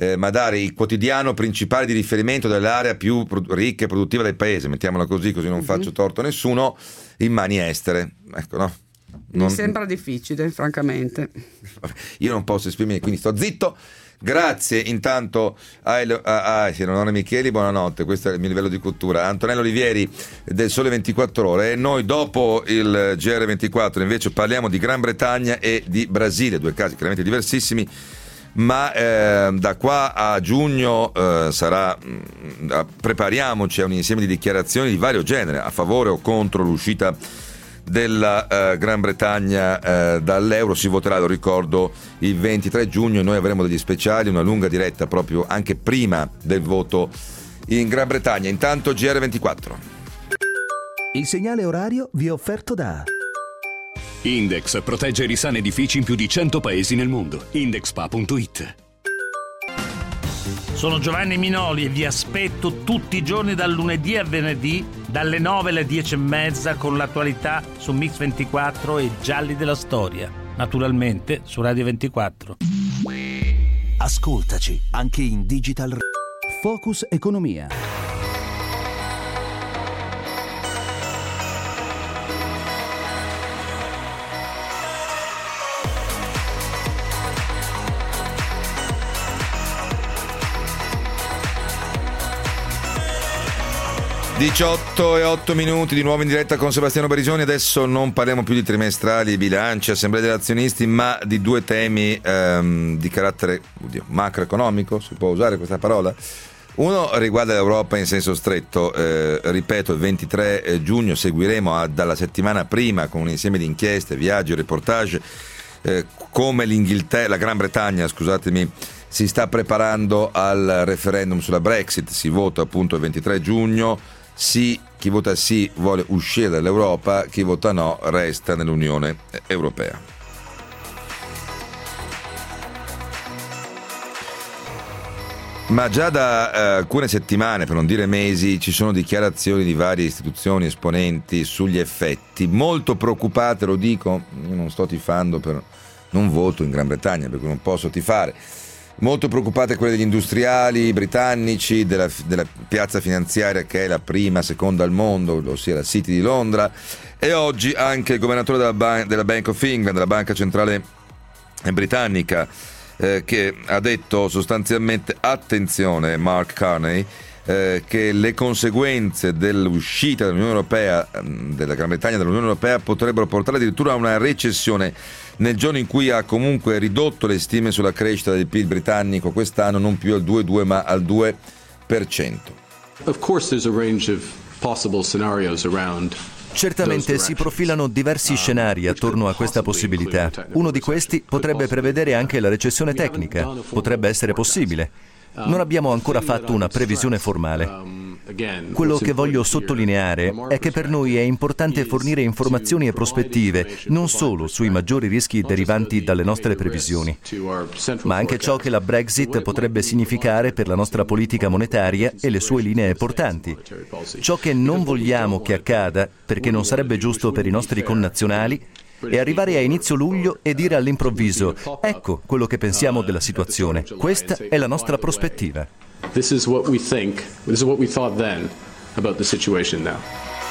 B: eh, ma dare il quotidiano principale di riferimento dell'area più pro- ricca e produttiva del paese, mettiamola così, così non mm-hmm. faccio torto a nessuno, in mani estere. Ecco, no? Non...
L: Mi sembra difficile, francamente.
B: Io non posso esprimermi, quindi sto zitto. Grazie intanto a, a, a sì, Eleonora Micheli, buonanotte, questo è il mio livello di cultura. Antonello Olivieri del Sole ventiquattro Ore, e noi dopo il G R ventiquattro invece parliamo di Gran Bretagna e di Brasile, due casi chiaramente diversissimi, ma eh, da qua a giugno eh, sarà mh, prepariamoci a un insieme di dichiarazioni di vario genere a favore o contro l'uscita della eh, Gran Bretagna eh, dall'euro. Si voterà, lo ricordo, il ventitré giugno, e noi avremo degli speciali, una lunga diretta proprio anche prima del voto in Gran Bretagna. Intanto G R ventiquattro.
A: Il segnale orario vi è offerto da
M: Index protegge i sani edifici in più di cento paesi nel mondo. Indexpa punto it.
N: Sono Giovanni Minoli e vi aspetto tutti i giorni dal lunedì a venerdì dalle nove alle dieci e mezza con l'attualità su Mix ventiquattro e Gialli della Storia, naturalmente su Radio ventiquattro.
A: Ascoltaci anche in digital. Focus Economia.
B: diciotto e otto minuti di nuovo in diretta con Sebastiano Barisoni. Adesso non parliamo più di trimestrali, bilanci, assemblea degli azionisti, ma di due temi ehm, di carattere oddio, macroeconomico, si può usare questa parola. Uno riguarda l'Europa in senso stretto, eh, ripeto, il ventitré giugno seguiremo a, dalla settimana prima con un insieme di inchieste, viaggi, reportage, eh, come l'Inghilterra, la Gran Bretagna, scusatemi, si sta preparando al referendum sulla Brexit. Si vota appunto il ventitré giugno. Sì, chi vota sì vuole uscire dall'Europa, chi vota no resta nell'Unione Europea. Ma già da eh, alcune settimane, per non dire mesi, ci sono dichiarazioni di varie istituzioni, esponenti sugli effetti, molto preoccupate, lo dico, io non sto tifando, per, non voto in Gran Bretagna, per cui non posso tifare. Molto preoccupate quelle degli industriali britannici, della, della piazza finanziaria che è la prima, seconda al mondo, ossia la City di Londra, e oggi anche il governatore della, ban- della Bank of England, della banca centrale britannica, eh, che ha detto sostanzialmente attenzione, Mark Carney, eh, che le conseguenze dell'uscita dell'Unione Europea, della Gran Bretagna dall'Unione Europea, potrebbero portare addirittura a una recessione, nel giorno in cui ha comunque ridotto le stime sulla crescita del P I L britannico quest'anno non più al due virgola due ma al due per cento.
O: Of course there's a range of possible scenarios around.
C: Certamente si profilano diversi scenari attorno a questa possibilità. Uno di questi potrebbe prevedere anche la recessione tecnica. Potrebbe essere possibile. Non abbiamo ancora fatto una previsione formale. Quello che voglio sottolineare è che per noi è importante fornire informazioni e prospettive non solo sui maggiori rischi derivanti dalle nostre previsioni, ma anche ciò che la Brexit potrebbe significare per la nostra politica monetaria e le sue linee portanti. Ciò che non vogliamo che accada, perché non sarebbe giusto per i nostri connazionali, e arrivare a inizio luglio e dire all'improvviso: ecco quello che pensiamo della situazione, questa è la nostra prospettiva.
O: This is what we think, this is what we thought then about the situation now.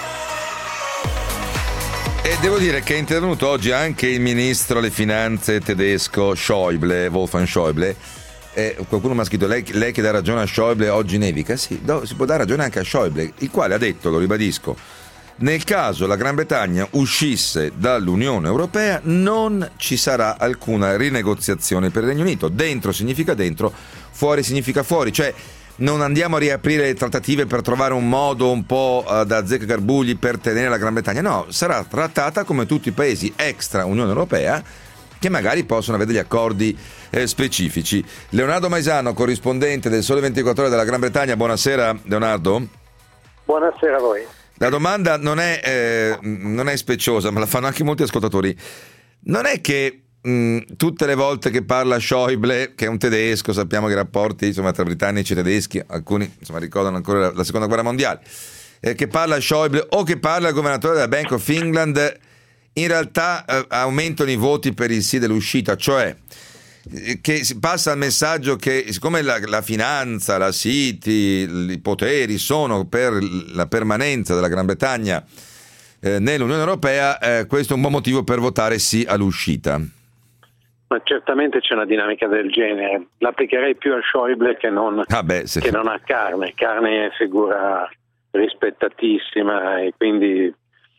B: E devo dire che è intervenuto oggi anche il ministro alle finanze tedesco Schäuble, Wolfgang Schäuble. E qualcuno mi ha scritto: lei, lei che dà ragione a Schäuble oggi nevica. Sì, do, si può dare ragione anche a Schäuble, il quale ha detto, lo ribadisco, nel caso la Gran Bretagna uscisse dall'Unione Europea non ci sarà alcuna rinegoziazione per il Regno Unito. Dentro significa dentro, fuori significa fuori, cioè non andiamo a riaprire le trattative per trovare un modo un po' da azzeccagarbugli per tenere la Gran Bretagna. No, sarà trattata come tutti i paesi extra Unione Europea che magari possono avere degli accordi eh, specifici. Leonardo Maisano, corrispondente del Sole ventiquattro Ore della Gran Bretagna. Buonasera Leonardo.
P: Buonasera a voi.
B: La domanda non è, eh, non è speciosa, ma la fanno anche molti ascoltatori. Non è che mh, tutte le volte che parla Schäuble, che è un tedesco, sappiamo che i rapporti insomma, tra britannici e tedeschi, alcuni insomma, ricordano ancora la, la seconda guerra mondiale, eh, che parla Schäuble o che parla il governatore della Bank of England, in realtà eh, aumentano i voti per il sì dell'uscita, cioè che si passa il messaggio che siccome la, la finanza, la City, i poteri sono per la permanenza della Gran Bretagna eh, nell'Unione Europea, eh, questo è un buon motivo per votare sì all'uscita.
P: Ma certamente c'è una dinamica del genere. L'applicherei più a Schäuble che non,
B: ah beh, sì.
P: che non a Carney. Carney è figura rispettatissima e quindi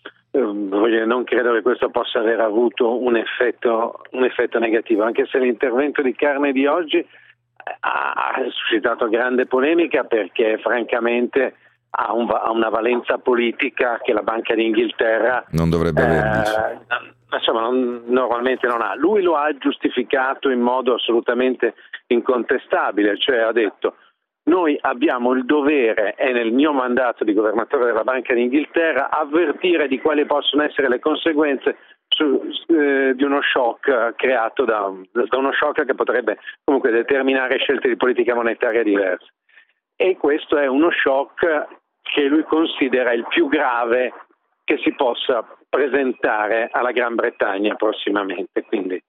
P: eh, non credo che questo possa aver avuto un effetto, un effetto negativo, anche se l'intervento di Carney di oggi ha, ha suscitato grande polemica perché francamente ha, un, ha una valenza politica che la Banca d'Inghilterra
B: non dovrebbe avere.
P: Eh, insomma non, normalmente non ha. Lui lo ha giustificato in modo assolutamente incontestabile, cioè ha detto: noi abbiamo il dovere, è nel mio mandato di governatore della Banca d'Inghilterra, avvertire di quali possono essere le conseguenze su, eh, di uno shock creato da, da uno shock che potrebbe comunque determinare scelte di politica monetaria diverse. E questo è uno shock che lui considera il più grave che si possa presentare alla Gran Bretagna prossimamente, quindi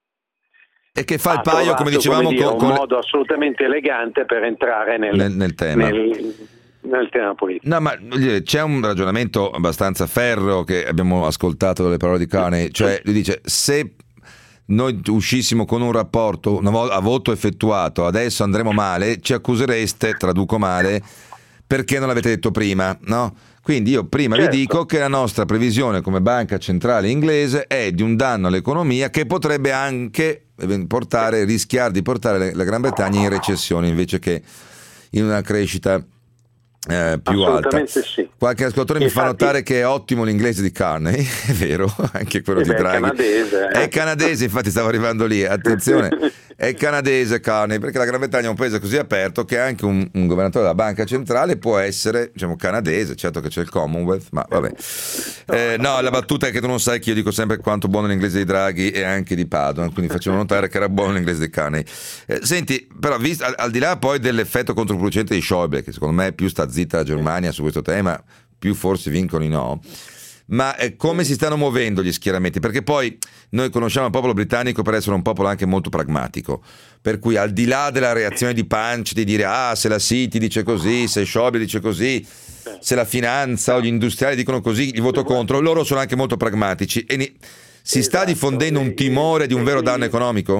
B: e che fa il paio, come dicevamo,
P: come dire,
B: con, con
P: un modo assolutamente elegante per entrare nel,
B: nel, nel tema
P: nel, nel tema politico.
B: No, ma c'è un ragionamento abbastanza ferreo che abbiamo ascoltato dalle parole di Carney, cioè lui dice: se noi uscissimo con un rapporto una volta, a voto effettuato, adesso andremo male, ci accusereste, traduco male, perché non l'avete detto prima, no? Quindi io prima certo. vi dico che la nostra previsione come banca centrale inglese è di un danno all'economia che potrebbe anche portare, rischiare di portare la Gran Bretagna in recessione invece che in una crescita eh, più alta.
P: Sì.
B: Qualche ascoltatore Infatti, mi fa notare che è ottimo l'inglese di Carney, è vero, anche quello
P: eh
B: di
P: beh,
B: Draghi.
P: È canadese, eh.
B: È canadese, infatti stavo arrivando lì, attenzione. È canadese Carney, perché la Gran Bretagna è un paese così aperto che anche un, un governatore della banca centrale può essere, diciamo, canadese. Certo che c'è il Commonwealth, ma vabbè. Eh, no, la battuta è che tu non sai che io dico sempre quanto buono l'inglese di Draghi e anche di Padoan, quindi facevo notare che era buono l'inglese di Carney. Eh, senti, però visto, al, al di là poi dell'effetto controproducente di Schäuble, che secondo me più sta zitta la Germania su questo tema, più forse vincono i no. Ma eh, come si stanno muovendo gli schieramenti? Perché poi noi conosciamo il popolo britannico per essere un popolo anche molto pragmatico, per cui al di là della reazione di Punch di dire ah se la City dice così, se Schäuble dice così, se la finanza o gli industriali dicono così, gli voto contro. Loro sono anche molto pragmatici e ni- si sta diffondendo un timore di un vero danno economico?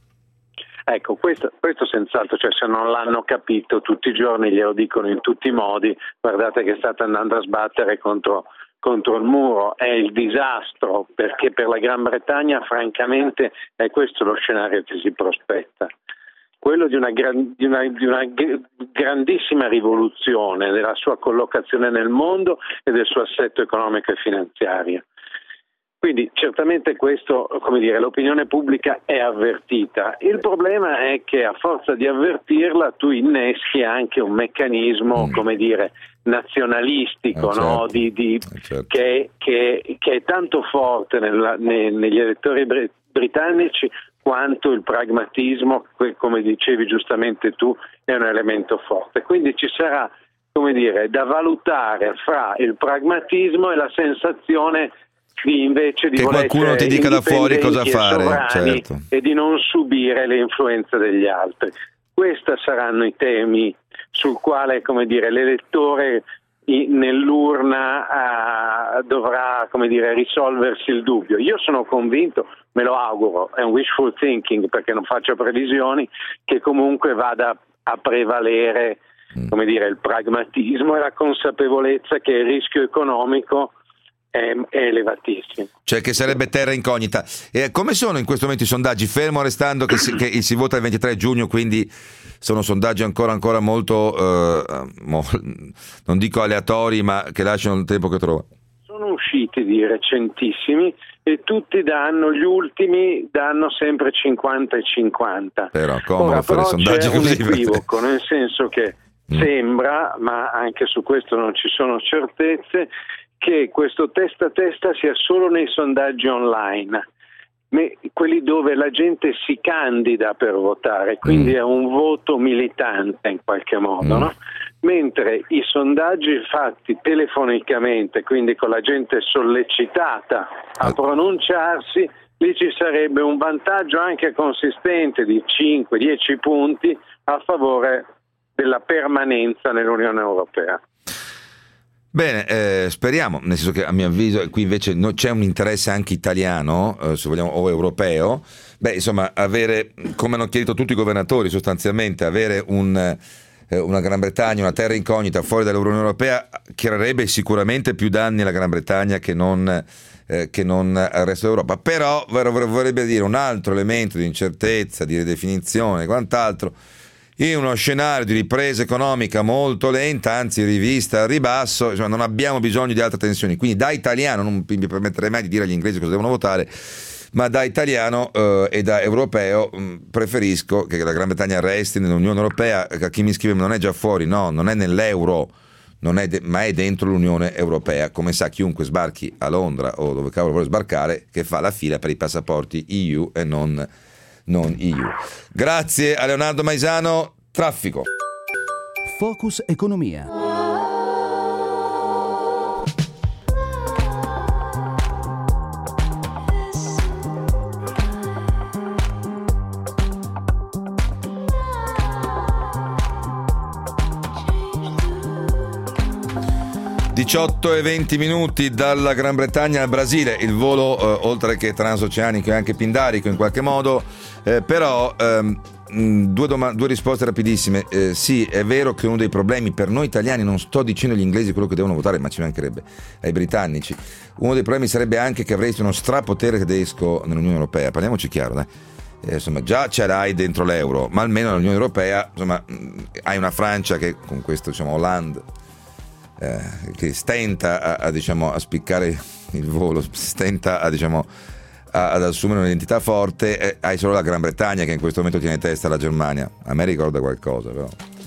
P: Ecco, questo, questo senz'altro, cioè se non l'hanno capito tutti i giorni glielo dicono in tutti i modi, guardate che state andando a sbattere contro contro il muro, è il disastro, perché per la Gran Bretagna francamente è questo lo scenario che si prospetta, quello di una, gran, di una, di una grandissima rivoluzione della sua collocazione nel mondo e del suo assetto economico e finanziario. Quindi certamente questo, come dire, l'opinione pubblica è avvertita. Il problema è che a forza di avvertirla tu inneschi anche un meccanismo, mm. come dire, nazionalistico, eh, certo. no? di, di, eh, certo. che, che, che è tanto forte nella, ne, negli elettori br- britannici quanto il pragmatismo, come dicevi giustamente tu, è un elemento forte. Quindi ci sarà, come dire, da valutare fra il pragmatismo e la sensazione di invece di
B: che qualcuno ti dica da fuori cosa fare, certo.
P: e di non subire le influenze degli altri. Questi saranno i temi sul quale, come dire, l'elettore nell'urna uh, dovrà, come dire, risolversi il dubbio. Io sono convinto, me lo auguro, è un wishful thinking perché non faccio previsioni, che comunque vada a prevalere, come dire, il pragmatismo e la consapevolezza che il rischio economico è, è elevatissimo.
B: Cioè che sarebbe terra incognita. E come sono in questo momento i sondaggi? Fermo restando che si, che si vota il ventitré giugno, quindi sono sondaggi ancora ancora molto eh, mo, non dico aleatori, ma che lasciano il tempo che trova.
P: Sono usciti di recentissimi e tutti danno, gli ultimi danno sempre cinquanta e cinquanta.
B: Però come
P: Ora,
B: fare
P: però
B: sondaggi
P: c'è
B: così?
P: un equivoco, nel senso che mm. sembra, ma anche su questo non ci sono certezze, che questo testa a testa sia solo nei sondaggi online, quelli dove la gente si candida per votare, quindi mm. è un voto militante in qualche modo, mm. no? Mentre i sondaggi fatti telefonicamente, quindi con la gente sollecitata a pronunciarsi, lì ci sarebbe un vantaggio anche consistente di cinque dieci punti a favore della permanenza nell'Unione Europea.
B: Bene, eh, speriamo, nel senso che a mio avviso qui invece no, c'è un interesse anche italiano, eh, se vogliamo, o europeo. Beh, insomma, avere, come hanno chiesto tutti i governatori sostanzialmente, avere un, eh, una Gran Bretagna, una terra incognita fuori dall'Unione Europea creerebbe sicuramente più danni alla Gran Bretagna che non, eh, che non al resto d'Europa. Però vorrebbe dire un altro elemento di incertezza, di ridefinizione e quant'altro, in uno scenario di ripresa economica molto lenta, anzi rivista al ribasso. Insomma, non abbiamo bisogno di altre tensioni. Quindi da italiano, non mi permetterei mai di dire agli inglesi cosa devono votare, ma da italiano eh, e da europeo mh, preferisco che la Gran Bretagna resti nell'Unione Europea. A chi mi scrive non è già fuori, no, non è nell'euro, non è de- ma è dentro l'Unione Europea. Come sa chiunque sbarchi a Londra o dove cavolo vuole sbarcare, che fa la fila per i passaporti E U e non non E U. Grazie a Leonardo Maisano. Traffico.
A: Focus Economia.
B: diciotto e venti minuti dalla Gran Bretagna al Brasile, il volo eh, oltre che transoceanico e anche pindarico in qualche modo, eh, però ehm, due, doma- due risposte rapidissime. Eh, sì, è vero che uno dei problemi per noi italiani, non sto dicendo agli inglesi quello che devono votare, ma ci mancherebbe, ai britannici, uno dei problemi sarebbe anche che avreste uno strapotere tedesco nell'Unione Europea. Parliamoci chiaro, dai. Eh, insomma, già ce l'hai dentro l'euro, ma almeno nell'Unione Europea, insomma, hai una Francia che con questo, diciamo, Hollande, Eh, che stenta a, a, diciamo, a spiccare il volo, stenta a, diciamo, a, ad assumere un'identità forte. Eh, hai solo la Gran Bretagna che in questo momento tiene testa alla Germania. A me ricorda qualcosa, però.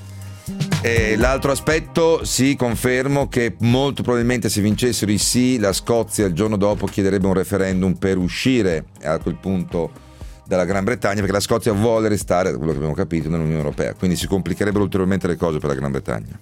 B: E l'altro aspetto, sì, confermo che molto probabilmente se vincessero i sì, la Scozia il giorno dopo chiederebbe un referendum per uscire a quel punto dalla Gran Bretagna, perché la Scozia vuole restare, da quello che abbiamo capito, nell'Unione Europea, quindi si complicherebbero ulteriormente le cose per la Gran Bretagna.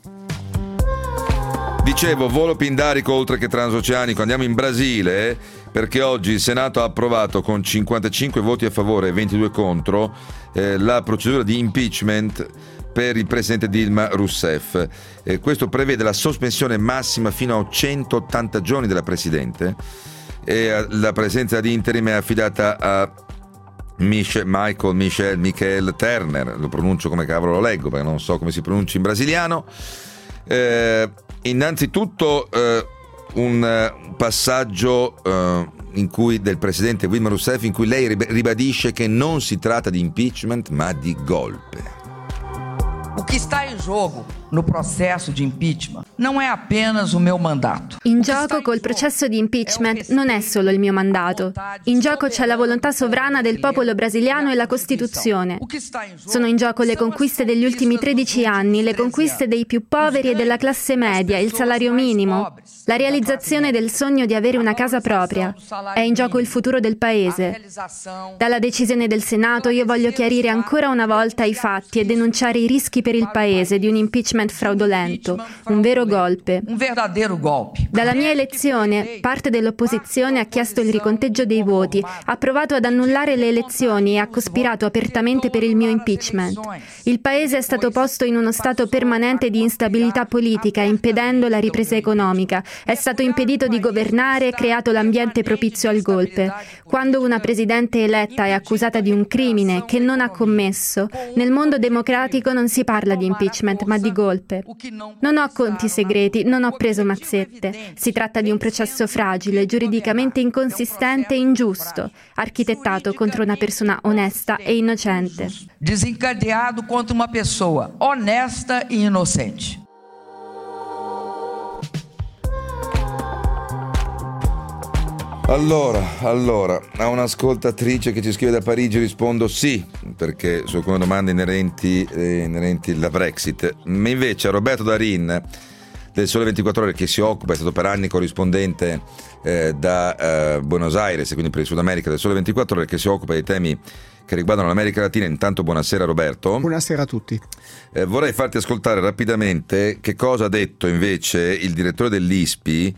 B: Dicevo, volo pindarico oltre che transoceanico. Andiamo in Brasile, perché oggi il Senato ha approvato con cinquantacinque voti a favore e ventidue contro eh, la procedura di impeachment per il presidente Dilma Rousseff. Eh, questo prevede la sospensione massima fino a centottanta giorni della presidente, e la presidenza di interim è affidata a Michel, Michael Michel Michael Turner. Lo pronuncio come cavolo lo leggo, perché non so come si pronuncia in brasiliano. Eh, innanzitutto eh, un uh, passaggio uh, in cui del presidente Dilma Rousseff, in cui lei ribadisce che non si tratta di impeachment ma di golpe.
Q: O que está em jogo no processo di impeachment non è apenas o mio mandato.
R: In gioco col processo di impeachment non è solo il mio mandato. In gioco c'è la volontà sovrana del popolo brasiliano e la Costituzione. Sono in gioco le conquiste degli ultimi tredici anni, le conquiste dei più poveri e della classe media, il salario minimo, la realizzazione del sogno di avere una casa propria. È in gioco il futuro del Paese. Dalla decisione del Senato io voglio chiarire ancora una volta i fatti e denunciare i rischi per il Paese di un impeachment fraudolento, un vero golpe.
Q: Un verdadeiro golpe.
R: Dalla mia elezione, parte dell'opposizione ha chiesto il riconteggio dei voti, ha provato ad annullare le elezioni e ha cospirato apertamente per il mio impeachment. Il Paese è stato posto in uno stato permanente di instabilità politica, impedendo la ripresa economica. È stato impedito di governare e creato l'ambiente propizio al golpe. Quando una presidente eletta è accusata di un crimine che non ha commesso, nel mondo democratico non si parla di impeachment, ma di golpe. Non ho conti segreti, non ho preso mazzette. Si tratta di un processo fragile, giuridicamente inconsistente e ingiusto, architettato contro una persona onesta e innocente.
Q: Desencadeado contro uma pessoa honesta e inocente.
B: Allora, allora, a un'ascoltatrice che ci scrive da Parigi rispondo sì, perché su alcune domande inerenti, eh, inerenti alla Brexit. Ma invece a Roberto Darin del Sole ventiquattro Ore, che si occupa, è stato per anni corrispondente eh, da eh, Buenos Aires, e quindi per il Sud America del Sole ventiquattro Ore, che si occupa dei temi che riguardano l'America Latina. Intanto buonasera Roberto.
S: Buonasera a tutti.
B: Eh, vorrei farti ascoltare rapidamente che cosa ha detto invece il direttore dell'I S P I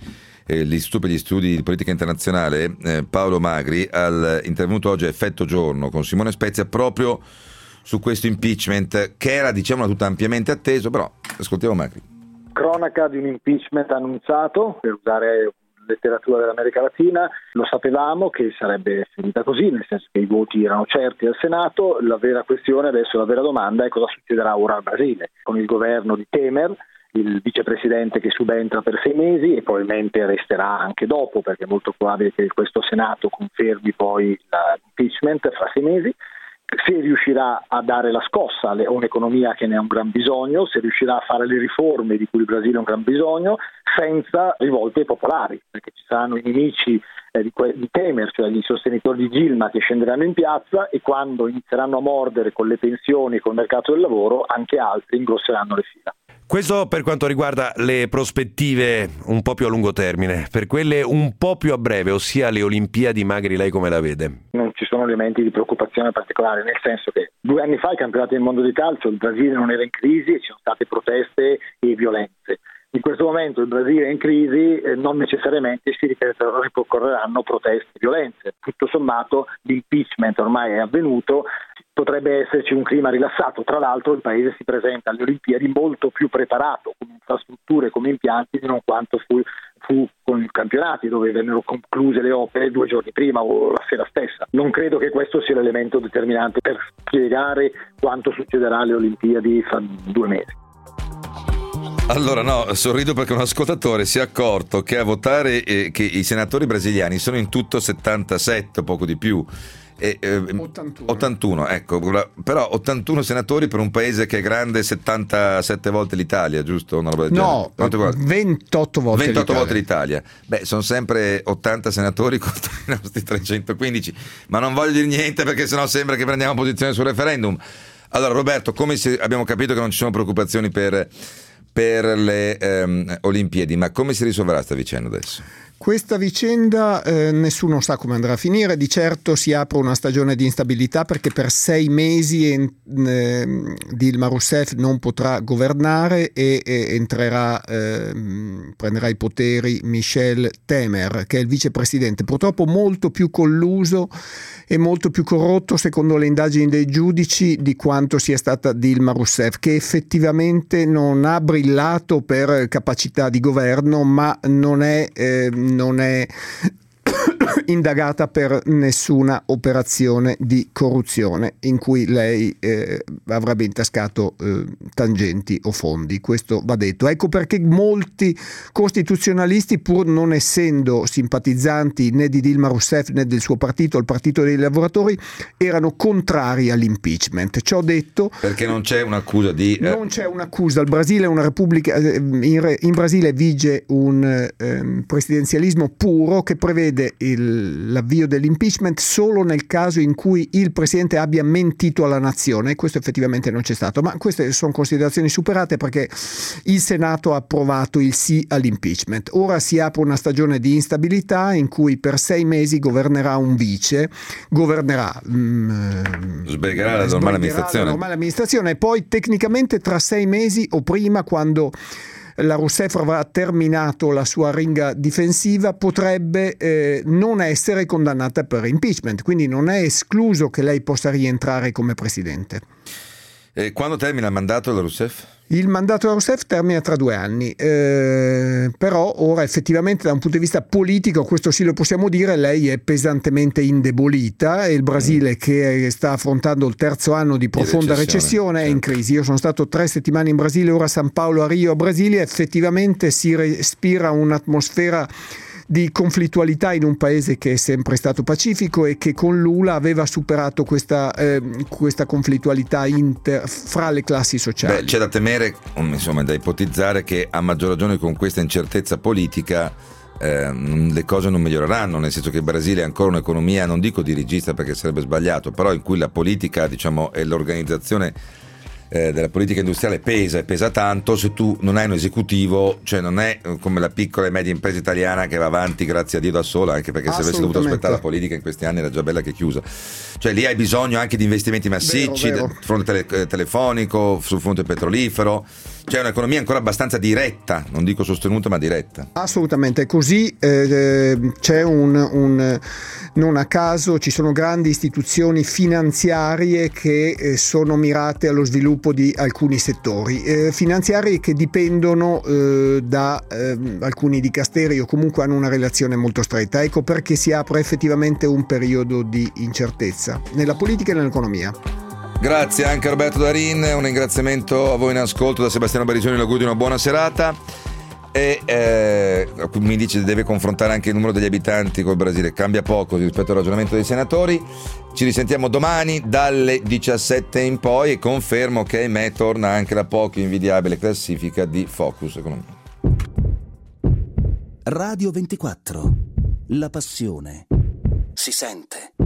B: eh, l'Istituto per gli Studi di Politica Internazionale, eh, Paolo Magri, al intervenuto oggi a Effetto Giorno con Simone Spezia proprio su questo impeachment che era, diciamo, tutto ampiamente atteso, però ascoltiamo Magri.
S: Cronaca di un impeachment annunciato, per usare letteratura dell'America Latina, lo sapevamo che sarebbe finita così, nel senso che i voti erano certi al Senato. La vera questione adesso, la vera domanda è cosa succederà ora al Brasile, con il governo di Temer, il vicepresidente che subentra per sei mesi e probabilmente resterà anche dopo, perché è molto probabile che questo Senato confermi poi l'impeachment fra sei mesi. Se riuscirà a dare la scossa a un'economia che ne ha un gran bisogno, se riuscirà a fare le riforme di cui il Brasile ha un gran bisogno, senza rivolte popolari, perché ci saranno i nemici eh, di, que- di Temer, cioè gli sostenitori di Dilma, che scenderanno in piazza, e quando inizieranno a mordere con le pensioni e col mercato del lavoro, anche altri ingrosseranno le fila.
T: Questo per quanto riguarda le prospettive un po' più a lungo termine. Per quelle un po' più a breve, ossia le Olimpiadi, Magri, lei come la vede?
S: Non ci sono elementi di preoccupazione particolare, nel senso che due anni fa i campionati del mondo di calcio, il Brasile non era in crisi e ci sono state proteste e violenze. In questo momento il Brasile è in crisi e non necessariamente si ripercorreranno proteste e violenze. Tutto sommato l'impeachment ormai è avvenuto, potrebbe esserci un clima rilassato. Tra l'altro il paese si presenta alle Olimpiadi molto più preparato come infrastrutture, come impianti, di non quanto fu, fu con i campionati, dove vennero concluse le opere due giorni prima o la sera stessa. Non credo che questo sia l'elemento determinante per spiegare quanto succederà alle Olimpiadi fra due mesi.
B: Allora no, sorrido perché un ascoltatore si è accorto che a votare eh, che i senatori brasiliani sono in tutto settantasette, poco di più. E, eh, ottantuno. ottantuno, ecco, però ottantuno senatori per un paese che è grande settantasette volte l'Italia, giusto? Una roba del
S: no, ventotto volte
B: ventotto
S: l'Italia.
B: volte l'Italia. Beh, sono sempre ottanta senatori contro i nostri trecentoquindici, ma non voglio dire niente perché sennò sembra che prendiamo posizione sul referendum. Allora Roberto, come si, abbiamo capito che non ci sono preoccupazioni per, per le ehm, Olimpiadi, ma come si risolverà sta vicenda adesso?
S: Questa vicenda eh, nessuno sa come andrà a finire. Di certo si apre una stagione di instabilità, perché per sei mesi eh, Dilma Rousseff non potrà governare e, e entrerà, eh, prenderà i poteri Michel Temer, che è il vicepresidente, purtroppo molto più colluso e molto più corrotto, secondo le indagini dei giudici, di quanto sia stata Dilma Rousseff, che effettivamente non ha brillato per capacità di governo, ma non è eh, non è indagata per nessuna operazione di corruzione in cui lei eh, avrebbe intascato eh, tangenti o fondi. Questo va detto. Ecco perché molti costituzionalisti, pur non essendo simpatizzanti né di Dilma Rousseff né del suo partito, il Partito dei Lavoratori, erano contrari all'impeachment. Ciò detto,
B: perché non c'è un'accusa di eh...
S: non c'è un'accusa. Il Brasile è una repubblica, in, re, in Brasile vige un eh, presidenzialismo puro che prevede il l'avvio dell'impeachment solo nel caso in cui il presidente abbia mentito alla nazione, e questo effettivamente non c'è stato. Ma queste sono considerazioni superate, perché il Senato ha approvato il sì all'impeachment. Ora si apre una stagione di instabilità in cui per sei mesi governerà un vice, governerà mm,
B: sbrigherà la normale amministrazione.
S: la normale amministrazione e poi tecnicamente tra sei mesi o prima, quando la Rousseff avrà terminato la sua ringa difensiva, potrebbe eh, non essere condannata per impeachment, quindi non è escluso che lei possa rientrare come presidente.
B: E quando termina il mandato della Rousseff?
S: Il mandato della Rousseff termina tra due anni, eh, però ora effettivamente da un punto di vista politico, questo sì lo possiamo dire, lei è pesantemente indebolita e il Brasile, mm. che sta affrontando il terzo anno di profonda di recessione, recessione è in crisi. Io sono stato tre settimane in Brasile, ora a San Paolo, a Rio, a Brasilia, effettivamente si respira un'atmosfera di conflittualità in un paese che è sempre stato pacifico e che con Lula aveva superato questa, eh, questa conflittualità inter, fra le classi sociali.
B: Beh, c'è da temere, insomma, da ipotizzare che a maggior ragione con questa incertezza politica eh, le cose non miglioreranno, nel senso che il Brasile è ancora un'economia, non dico dirigista perché sarebbe sbagliato, però in cui la politica, diciamo, e l'organizzazione Eh, della politica industriale pesa e pesa tanto. Se tu non hai un esecutivo, cioè non è come la piccola e media impresa italiana che va avanti grazie a Dio da sola, anche perché se avessi dovuto aspettare la politica in questi anni era già bella che chiusa. Cioè lì hai bisogno anche di investimenti massicci, vero, vero. Sul fronte tele- telefonico, sul fronte petrolifero, c'è un'economia ancora abbastanza diretta, non dico sostenuta ma diretta.
S: Assolutamente è così, eh, c'è un, un non a caso ci sono grandi istituzioni finanziarie che eh, sono mirate allo sviluppo di alcuni settori, eh, finanziarie che dipendono eh, da eh, alcuni dicasteri o comunque hanno una relazione molto stretta. Ecco perché si apre effettivamente un periodo di incertezza nella politica e nell'economia.
B: Grazie anche a Roberto Darin, un ringraziamento a voi in ascolto da Sebastiano Barisoni, l'augurio di una buona serata. E eh, mi dice che deve confrontare anche il numero degli abitanti col Brasile, cambia poco rispetto al ragionamento dei senatori. Ci risentiamo domani dalle diciassette in poi e confermo che ahimè torna anche la poco invidiabile classifica di Focus Economia.
A: Radio ventiquattro, la passione si sente.